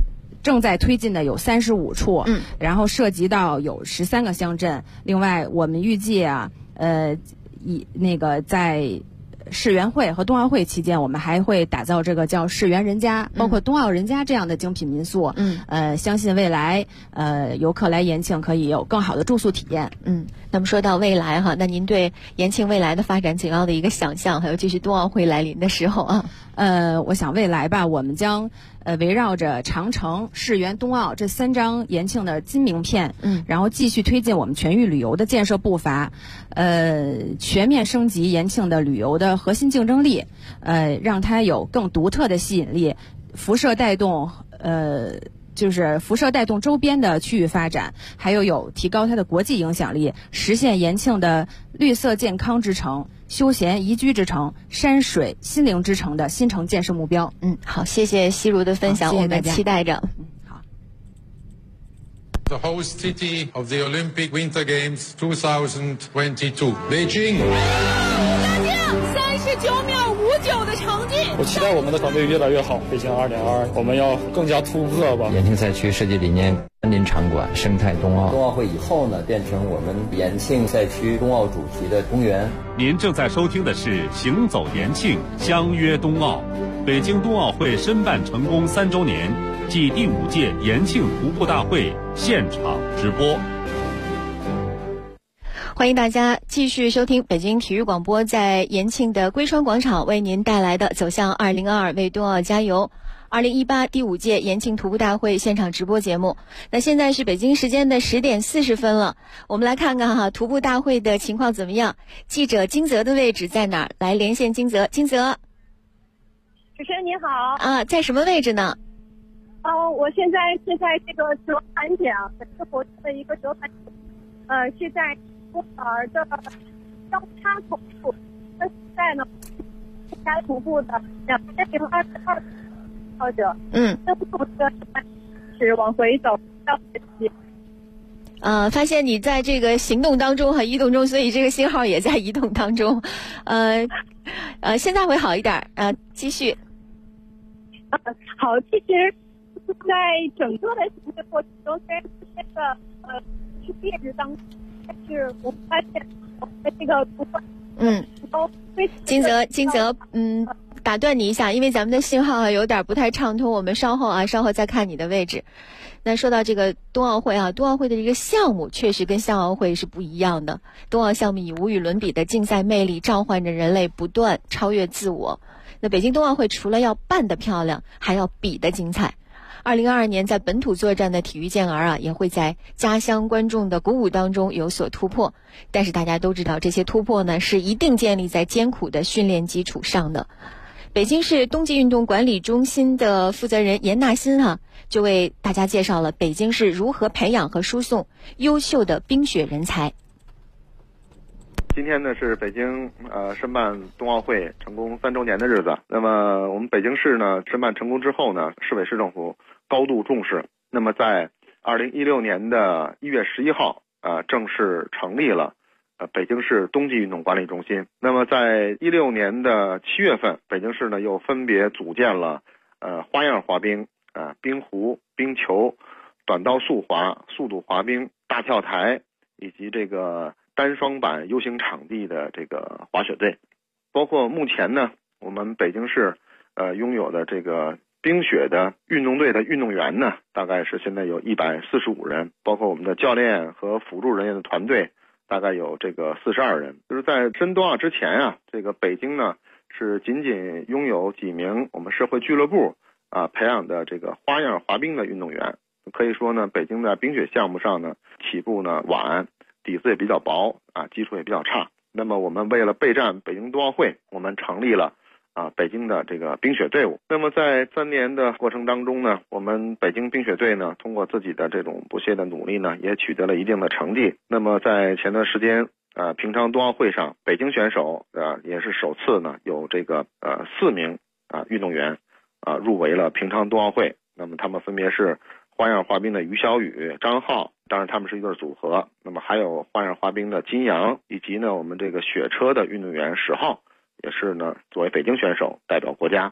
正在推进的有35处，然后涉及到有13个乡镇。另外，我们预计啊，在世园会和冬奥会期间，我们还会打造这个叫世园人家，包括冬奥人家这样的精品民宿。相信未来游客来延庆可以有更好的住宿体验。 那么说到未来哈，那您对延庆未来的发展怎样的一个想象？还有就是冬奥会来临的时候啊， 我想未来吧，我们将围绕着长城、世园、冬奥这3张延庆的金名片，然后继续推进我们全域旅游的建设步伐，全面升级延庆的旅游的核心竞争力，让它有更独特的吸引力，辐射带动周边的区域发展，还有提高它的国际影响力，实现延庆的绿色健康之城、休闲宜居之城、山水心灵之城的新城建设目标。 好，谢谢西如的分享，我们期待着。 The host city of the Olympic Winter Games 2022, Beijing. 39秒59的成绩。 我期待我们的团队越来越好。北京2022，我们要更加突破吧。 延庆赛区设计理念，森林场馆，生态冬奥。 冬奥会以后呢，变成我们延庆赛区冬奥主题的公园。 您正在收听的是《行走延庆，相约冬奥》，北京冬奥会申办成功3周年暨第5届延庆徒步大会现场直播。 欢迎大家继续收听北京体育广播在延庆的归川广场为您带来的走向2022为冬奥加油2018第5届延庆徒步大会现场直播节目。那现在是北京时间的10点40分了，我们来看看徒步大会的情况怎么样。记者金泽的位置在哪儿？来连线金泽。金泽， 主持人你好。 在什么位置呢？ 我现在是在这个折返点，本次活动的一个折返点，是在公园的交叉口处。那现在呢，大家徒步的2022跑者，跟不同的是往回走到学习。 发现你在这个行动当中和移动中，所以这个信号也在移动当中。现在会好一点。继续。 好，其实，在整个的行进过程中，虽然这个烈日当中，但是我们发现这个图画， 金泽，打断你一下，因为咱们的信号有点不太畅通，我们稍后再看你的位置。那说到这个冬奥会冬奥会的这个项目确实跟夏奥会是不一样的。冬奥项目以无与伦比的竞赛魅力召唤着人类不断超越自我。那北京冬奥会除了要办得漂亮，还要比得精彩。2022年在本土作战的体育健儿也会在家乡观众的鼓舞当中有所突破。但是大家都知道，这些突破呢是一定建立在艰苦的训练基础上的。北京市冬季运动管理中心的负责人严纳新就为大家介绍了北京市如何培养和输送优秀的冰雪人才。 今天呢是北京申办冬奥会成功3周年的日子。那么我们北京市呢申办成功之后呢，市委市政府高度重视。那么在2016年的1月11号正式成立了北京市冬季运动管理中心。那么在16年的7月份，北京市呢又分别组建了花样滑冰、冰壶、冰球、短道速滑、速度滑冰、大跳台以及这个单双板 U 型场地的这个滑雪队。包括目前呢，我们北京市拥有的这个冰雪的运动队的运动员呢，大概是现在有145人，包括我们的教练和辅助人员的团队大概有这个42人。就是在申冬奥之前这个北京呢是仅仅拥有几名我们社会俱乐部培养的这个花样滑冰的运动员。可以说呢，北京在冰雪项目上呢起步呢晚，底子也比较薄基础也比较差。那么我们为了备战北京冬奥会，我们成立了北京的这个冰雪队伍。那么在3年的过程当中呢，我们北京冰雪队呢通过自己的这种不懈的努力呢，也取得了一定的成绩。那么在前段时间平昌冬奥会上，北京选手也是首次呢有这个4名运动员入围了平昌冬奥会。那么他们分别是花样滑冰的于小雨、张浩，当然他们是一对组合。那么还有花样滑冰的金阳，以及呢我们这个雪车的运动员10号，也是呢作为北京选手代表国家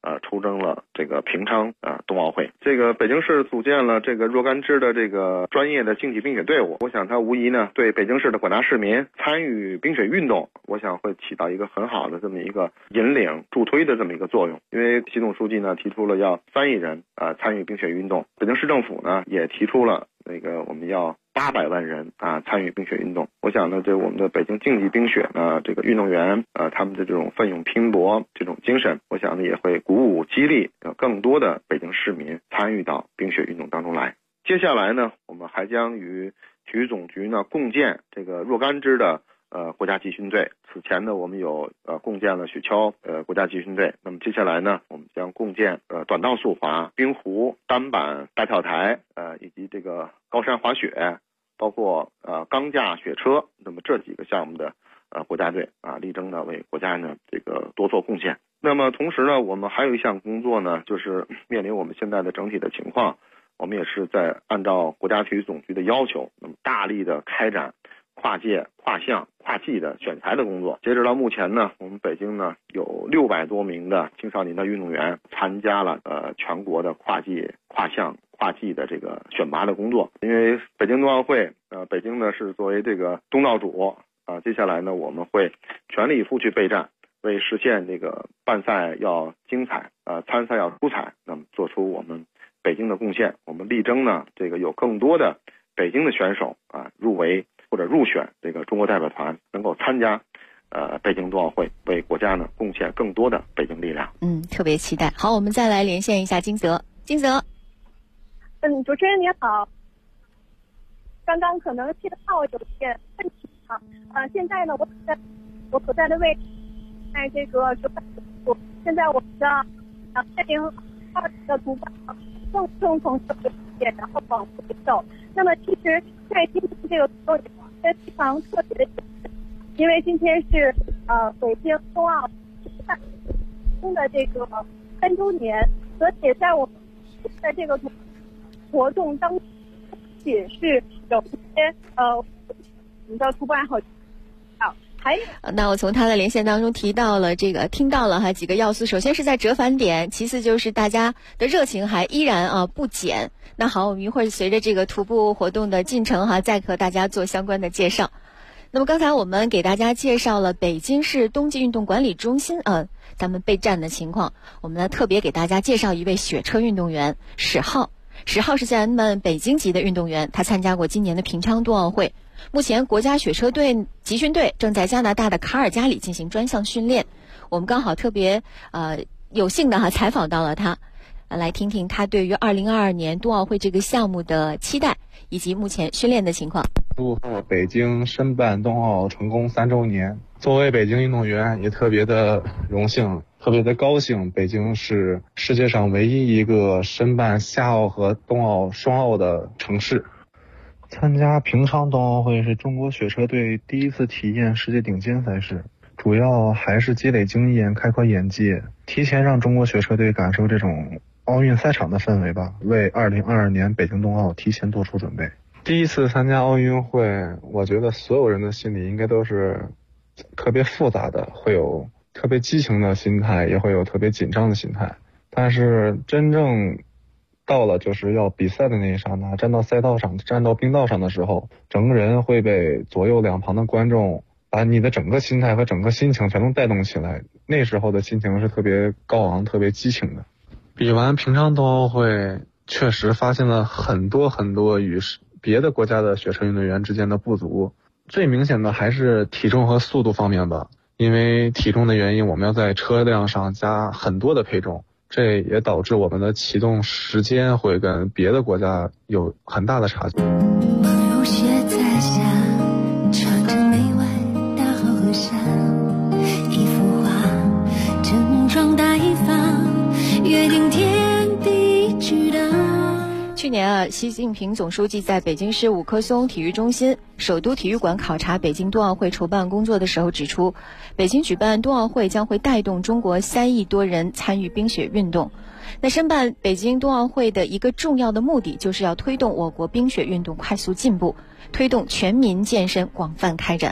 出征了这个平昌冬奥会。这个北京市组建了这个若干支的这个专业的竞技冰雪队伍，我想它无疑呢对北京市的广大市民参与冰雪运动，我想会起到一个很好的这么一个引领助推的这么一个作用。因为习总书记呢提出了要3亿人参与冰雪运动，北京市政府呢也提出了那个我们要800万人参与冰雪运动。我想呢，这我们的北京竞技冰雪呢，这个运动员他们的这种奋勇拼搏这种精神，我想呢也会鼓舞激励更多的北京市民参与到冰雪运动当中来。接下来呢，我们还将与体育总局呢共建这个若干支的国家集训队。此前呢，我们有共建了雪橇国家集训队。那么接下来呢，我们将共建短道速滑、冰壶、单板、大跳台以及这个高山滑雪，包括钢架雪车。那么这几个项目的国家队力争呢为国家呢这个多做贡献。那么同时呢，我们还有一项工作呢，就是面临我们现在的整体的情况，我们也是在按照国家体育总局的要求，那么大力的开展跨界、跨项、跨季的选材的工作。截止到目前呢，我们北京呢有600多名的青少年的运动员参加了全国的跨界、跨项、跨季的这个选拔的工作。因为北京冬奥会北京呢是作为这个东道主接下来呢我们会全力以赴去备战，为实现这个办赛要精彩参赛要出彩，那么做出我们北京的贡献。我们力争呢这个有更多的北京的选手入围或者入选这个中国代表团，能够参加北京冬奥会，为国家呢贡献更多的北京力量。 特别期待。好，我们再来连线一下金泽。金泽， 主持人您好，刚刚可能信号有点问题现在呢我所在的位置在这个现在我们的2020的主办正从这个点，然后往回走。那么其实在今天这个活动非常特别的，因为今天是北京冬奥的这个3周年，而且在我们在这个活动当中，也是有一些我们的主办好还有那我从他的连线当中听到了几个要素。首先是在折返点，其次就是大家的热情还依然不减。那好，我们一会儿随着这个徒步活动的进程再和大家做相关的介绍。那么刚才我们给大家介绍了北京市冬季运动管理中心咱们备战的情况。我们呢特别给大家介绍一位雪车运动员史浩是咱们北京籍的运动员，他参加过今年的平昌冬奥会。目前国家雪车队集训队正在加拿大的卡尔加里进行专项训练。我们刚好特别有幸的采访到了他，来听听他对于2022年冬奥会这个项目的期待以及目前训练的情况。 祝贺北京申办冬奥成功3周年，作为北京运动员也特别的荣幸，特别的高兴，北京是世界上唯一一个申办夏奥和冬奥双奥的城市。参加平昌冬奥会是中国雪车队第一次体验世界顶尖赛事，主要还是积累经验、开阔眼界，提前让中国雪车队感受这种奥运赛场的氛围吧，为2022年北京冬奥提前做出准备。第一次参加奥运会，我觉得所有人的心里应该都是特别复杂的，会有特别激情的心态，也会有特别紧张的心态。但是真正到了就是要比赛的那一刹那，站到赛道上，站到冰道上的时候，整个人会被左右两旁的观众把你的整个心态和整个心情全都带动起来，那时候的心情是特别高昂、特别激情的。比完平昌冬奥会，确实发现了很多与别的国家的雪车运动员之间的不足，最明显的还是体重和速度方面吧。因为体重的原因，我们要在车辆上加很多的配重，这也导致我们的启动时间会跟别的国家有很大的差距。 如雪在下，穿着眉弯大好河山，一幅画，整装待发，约定天地之大。 去年习近平总书记在北京市五棵松体育中心首都体育馆考察北京冬奥会筹办工作的时候指出，北京举办冬奥会将会带动中国3亿多人参与冰雪运动。那申办北京冬奥会的一个重要的目的，就是要推动我国冰雪运动快速进步，推动全民健身广泛开展。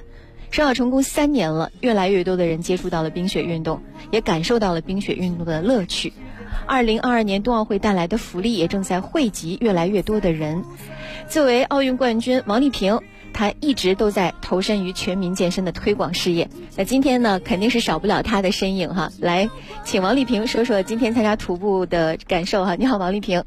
申奥成功3年了，越来越多的人接触到了冰雪运动，也感受到了冰雪运动的乐趣。2022年冬奥会带来的福利也正在惠及越来越多的人。作为奥运冠军，王丽萍她一直都在投身于全民健身的推广事业。那今天呢，肯定是少不了她的身影哈。来，请王丽萍说说今天参加徒步的感受哈。你好，王丽萍。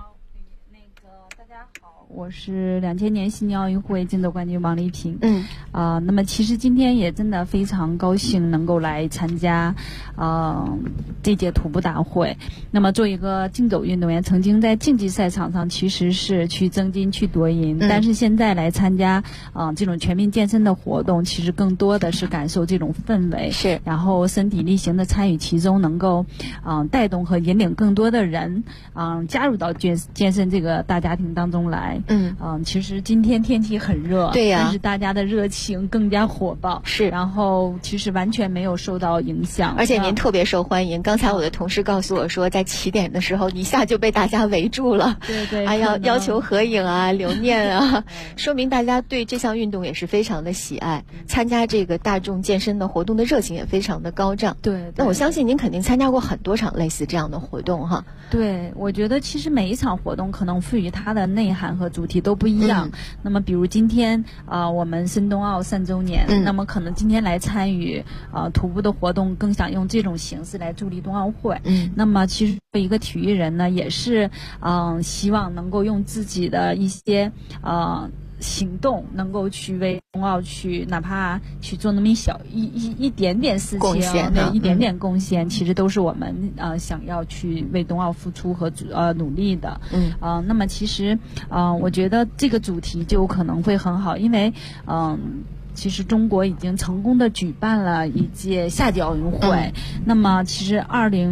我是2000年悉尼奥运会竞走冠军王丽萍。那么其实今天也真的非常高兴能够来参加这届徒步大会。那么做一个竞走运动员，曾经在竞技赛场上其实是去争金去夺银，但是现在来参加这种全民健身的活动，其实更多的是感受这种氛围， 是然后身体力行的参与其中，能够带动和引领更多的人加入到健身这个大家庭当中来。其实今天天气很热， 对呀， 但是大家的热情更加火爆， 是， 然后其实完全没有受到影响， 而且您特别受欢迎。刚才我的同事告诉我说，在起点的时候一下就被大家围住了， 对， 要求合影啊、留念啊，说明大家对这项运动也是非常的喜爱，参加这个大众健身的活动的热情也非常的高涨。 对， 那我相信您肯定参加过很多场类似这样的活动哈。 对，我觉得其实每一场活动可能赋予它的内涵和主题都不一样。那么比如今天我们申冬奥3周年，那么可能今天来参与徒步的活动，更想用这种形式来助力冬奥会。那么其实一个体育人呢，也是希望能够用自己的一些行动能够去为冬奥去哪怕去做那么一点点事情， 贡献一点点贡献，其实都是我们想要去为冬奥付出和努力的。那么其实我觉得这个主题就可能会很好，因为其实中国已经成功的举办了一届夏季奥运会。那么其实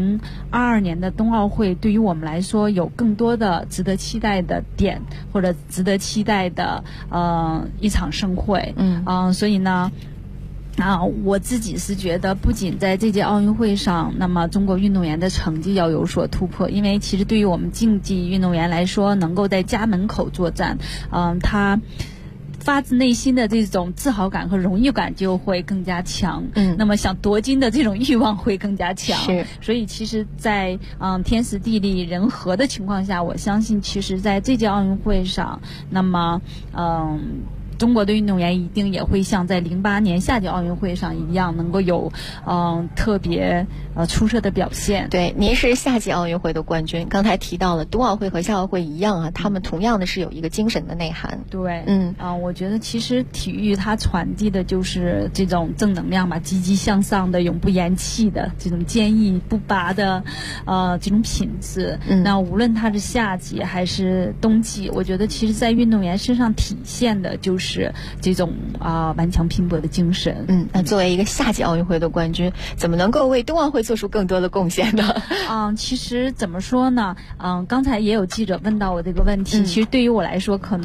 2022年的冬奥会对于我们来说有更多的值得期待的点，或者值得期待的一场盛会。所以呢我自己是觉得，不仅在这届奥运会上，那么中国运动员的成绩要有所突破，因为其实对于我们竞技运动员来说，能够在家门口作战，他发自内心的这种自豪感和荣誉感就会更加强。那么想夺金的这种欲望会更加强。 是， 所以其实在天时地利人和的情况下，我相信其实在这届奥运会上，那么中国的运动员一定也会像在08年夏季奥运会上一样，能够有特别出色的表现。 对，您是夏季奥运会的冠军，刚才提到了冬奥会和夏奥会一样啊，他们同样的是有一个精神的内涵。 对，我觉得其实体育它传递的就是这种正能量吧，积极向上的、永不言弃的这种坚毅不拔的这种品质。那无论它是夏季还是冬季，我觉得其实在运动员身上体现的就是这种顽强拼搏的精神。 那作为一个夏季奥运会的冠军，怎么能够为冬奥会做出更多的贡献呢？ 其实怎么说呢？刚才也有记者问到我这个问题，其实对于我来说，可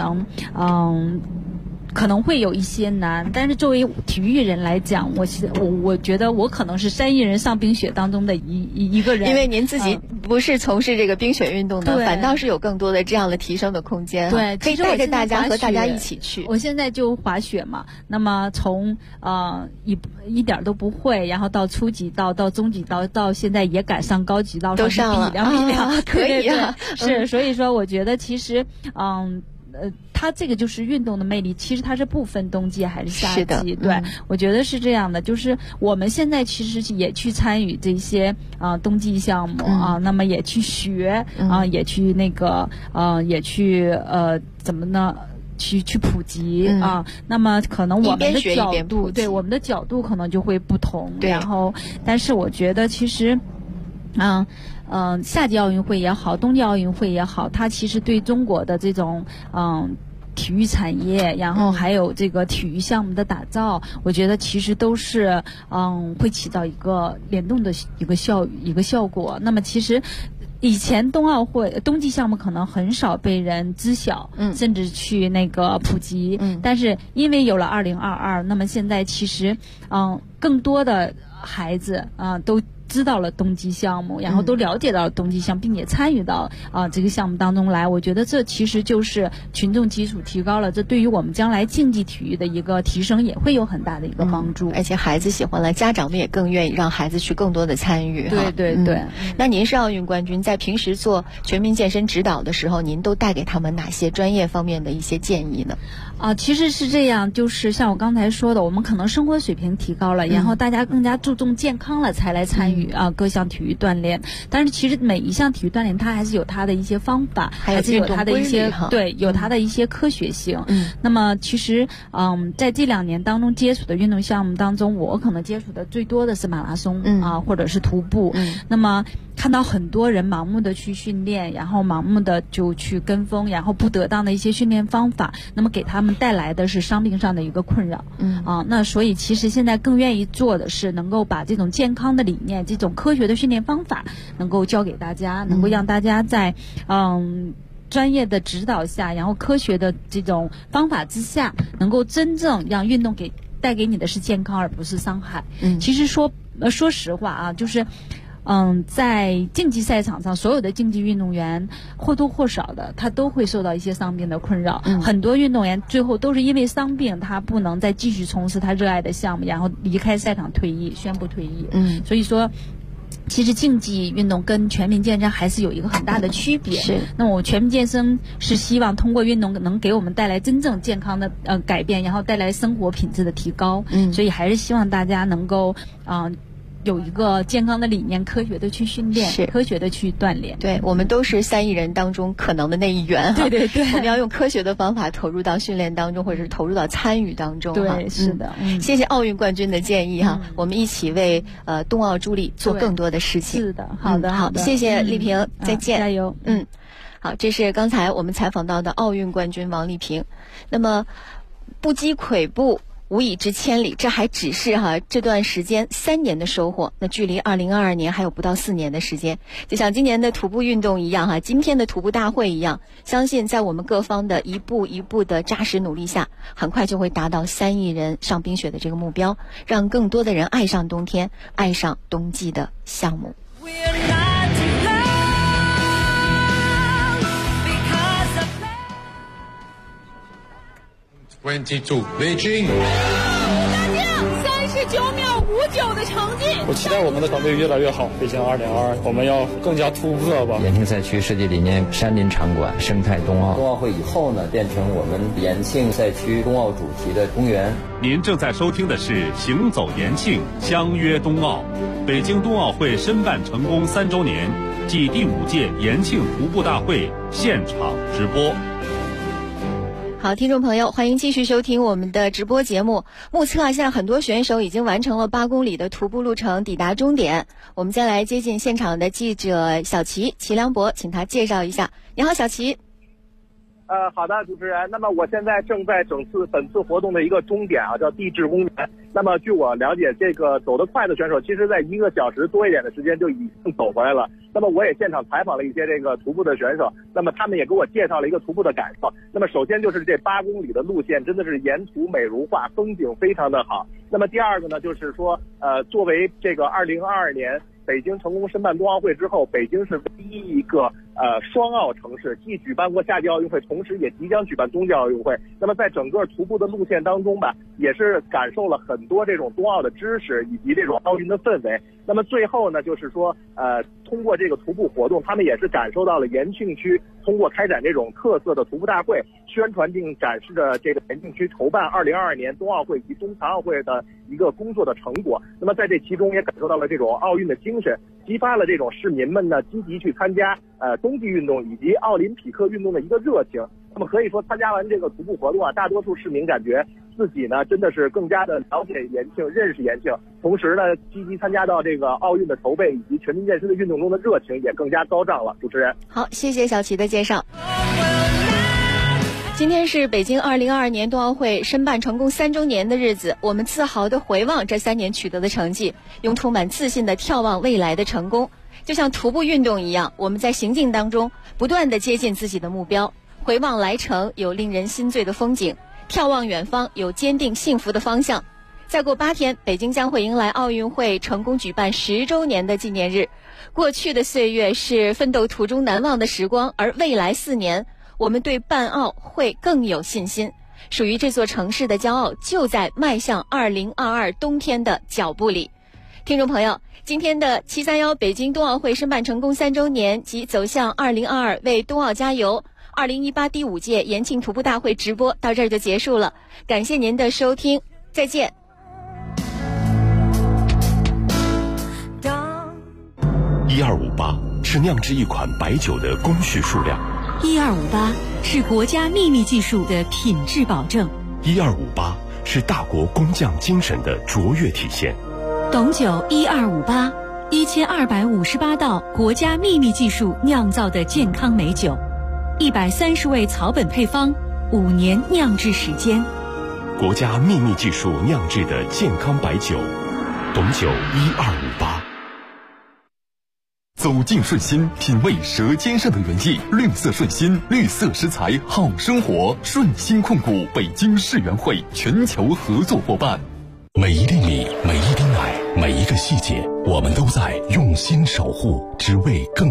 能会有一些难，但是作为体育人来讲，我觉得我可能是3亿人上冰雪当中的一个人。 因为您自己不是从事这个冰雪运动的，反倒是有更多的这样的提升的空间。 对， 可以带着大家和大家一起去。 我现在就滑雪嘛，那么从一点都不会，然后到初级道，到中级道，到现在也赶上高级道， 都上了， 可以啊。是，所以说我觉得其实它这个就是运动的魅力，其实它是不分冬季还是夏季。对，我觉得是这样的，就是我们现在其实也去参与这些冬季项目那么也去学也去也去怎么呢？去普及那么可能我们的角度，对我们的角度可能就会不同。然后，但是我觉得其实夏季奥运会也好，冬季奥运会也好，它其实对中国的这种体育产业，然后还有这个体育项目的打造，我觉得其实都是会起到一个联动的一个效果。那么其实以前冬季项目可能很少被人知晓，甚至去普及，但是因为有了2022，那么现在其实更多的孩子都知道了冬季项目，然后都了解到了冬季项目，并且参与到这个项目当中来。我觉得这其实就是群众基础提高了，这对于我们将来竞技体育的一个提升也会有很大的一个帮助。 而且孩子喜欢了，家长们也更愿意让孩子去更多的参与。 对对对。 那您是奥运冠军，在平时做全民健身指导的时候，您都带给他们哪些专业方面的一些建议呢？ 其实是这样，就是像我刚才说的，我们可能生活水平提高了，然后大家更加注重健康了，才来参与各项体育锻炼。但是其实每一项体育锻炼，它还是有它的一些方法，还是有它的一些有它的一些科学性。那么其实在这2年当中接触的运动项目当中，我可能接触的最多的是马拉松或者是徒步。那么看到很多人盲目的去训练，然后盲目的就去跟风，然后不得当的一些训练方法，那么给他们带来的是伤病上的一个困扰。那所以其实现在更愿意做的是能够把这种健康的理念，这种科学的训练方法能够教给大家，能够让大家在专业的指导下，然后科学的这种方法之下，能够真正让运动带给你的是健康而不是伤害。其实说实话就是在竞技赛场上，所有的竞技运动员或多或少的他都会受到一些伤病的困扰。很多运动员最后都是因为伤病，他不能再继续从事他热爱的项目，然后离开赛场宣布退役。所以说其实竞技运动跟全民健身还是有一个很大的区别。那么我全民健身是希望通过运动能给我们带来真正健康的改变，然后带来生活品质的提高。所以还是希望大家能够有一个健康的理念，科学的去训练，科学的去锻炼。 对，我们都是3亿人当中可能的那一员。 对对对， 我们要用科学的方法投入到训练当中，或者是投入到参与当中。 对，是的。 谢谢奥运冠军的建议我们一起为冬奥助力做更多的事情。 是的，好的，好的。 谢谢丽萍，再见， 加油。 好，这是刚才我们采访到的奥运冠军王丽萍。那么不积跬步，无以至千里，这还只是这段时间3年的收获。那距离2022年还有不到4年的时间，就像今年的徒步运动一样今天的徒步大会一样，相信在我们各方的一步一步的扎实努力下，很快就会达到3亿人上冰雪的这个目标，让更多的人爱上冬天，爱上冬季的项目。 22 Beijing。 39秒59的成绩。 我期待我们的团队越来越好。北京2022，我们要更加突破吧。 延庆赛区设计理念：山林场馆，生态冬奥。 冬奥会以后呢，变成我们延庆赛区冬奥主题的公园。 您正在收听的是《行走延庆，相约冬奥》，北京冬奥会申办成功3周年暨第5届延庆徒步大会现场直播。 好，听众朋友，欢迎继续收听我们的直播节目。目测现在很多选手已经完成了8公里的徒步路程，抵达终点。我们将来接近现场的记者小齐良博，请他介绍一下。你好，小齐。 好的，主持人。那么我现在正在本次活动的一个终点叫地质公园。那么据我了解，这个走得快的选手，其实在1个小时多一点的时间就已经走回来了。那么我也现场采访了一些这个徒步的选手，那么他们也给我介绍了一个徒步的感受。那么首先就是这8公里的路线真的是沿途美如画，风景非常的好。那么第二个呢，就是说作为这个2022年北京成功申办冬奥会之后，北京是唯一一个双奥城市，既举办过夏季奥运会，同时也即将举办冬季奥运会。那么在整个徒步的路线当中吧，也是感受了很多这种冬奥的知识以及这种奥运的氛围。那么最后呢，就是说通过这个徒步活动，他们也是感受到了延庆区通过开展这种特色的徒步大会，宣传并展示着这个延庆区筹办2022年冬奥会及冬残奥会的一个工作的成果。那么在这其中也感受到了这种奥运的精神，激发了这种市民们呢积极去参加冬季运动以及奥林匹克运动的一个热情。那么可以说参加完这个徒步活动大多数市民感觉自己呢真的是更加的了解延庆，认识延庆，同时呢积极参加到这个奥运的筹备以及全民健身的运动中的热情也更加高涨了。主持人， 好，谢谢小齐的介绍。今天是北京2022年冬奥会申办成功3周年的日子，我们自豪地回望这3年取得的成绩，用充满自信地眺望未来的成功。就像徒步运动一样，我们在行进当中不断地接近自己的目标，回望来程有令人心醉的风景，眺望远方有坚定幸福的方向。 再过8天，北京将会迎来奥运会成功举办10周年的纪念日。过去的岁月是奋斗途中难忘的时光，而未来4年，我们对办奥会更有信心。属于这座城市的骄傲，就在迈向2022冬天的脚步里。听众朋友，今天的731北京冬奥会申办成功3周年及走向2022为冬奥加油2018第5届延庆徒步大会直播到这儿就结束了，感谢您的收听，再见。 1258是酿制一款白酒的工序数量 ，1258是国家秘密技术的品质保证 ，1258是大国工匠精神的卓越体现。 董酒1258，1258道国家秘密技术酿造的健康美酒，130味草本配方，5年酿制时间， 国家秘密技术酿制的健康白酒，董酒1258。 走进顺心，品味舌尖上的原意。绿色顺心，绿色食材好生活。顺心控股北京世园会全球合作伙伴。 每一粒米，每一滴奶，每一个细节，我们都在用心守护，只为更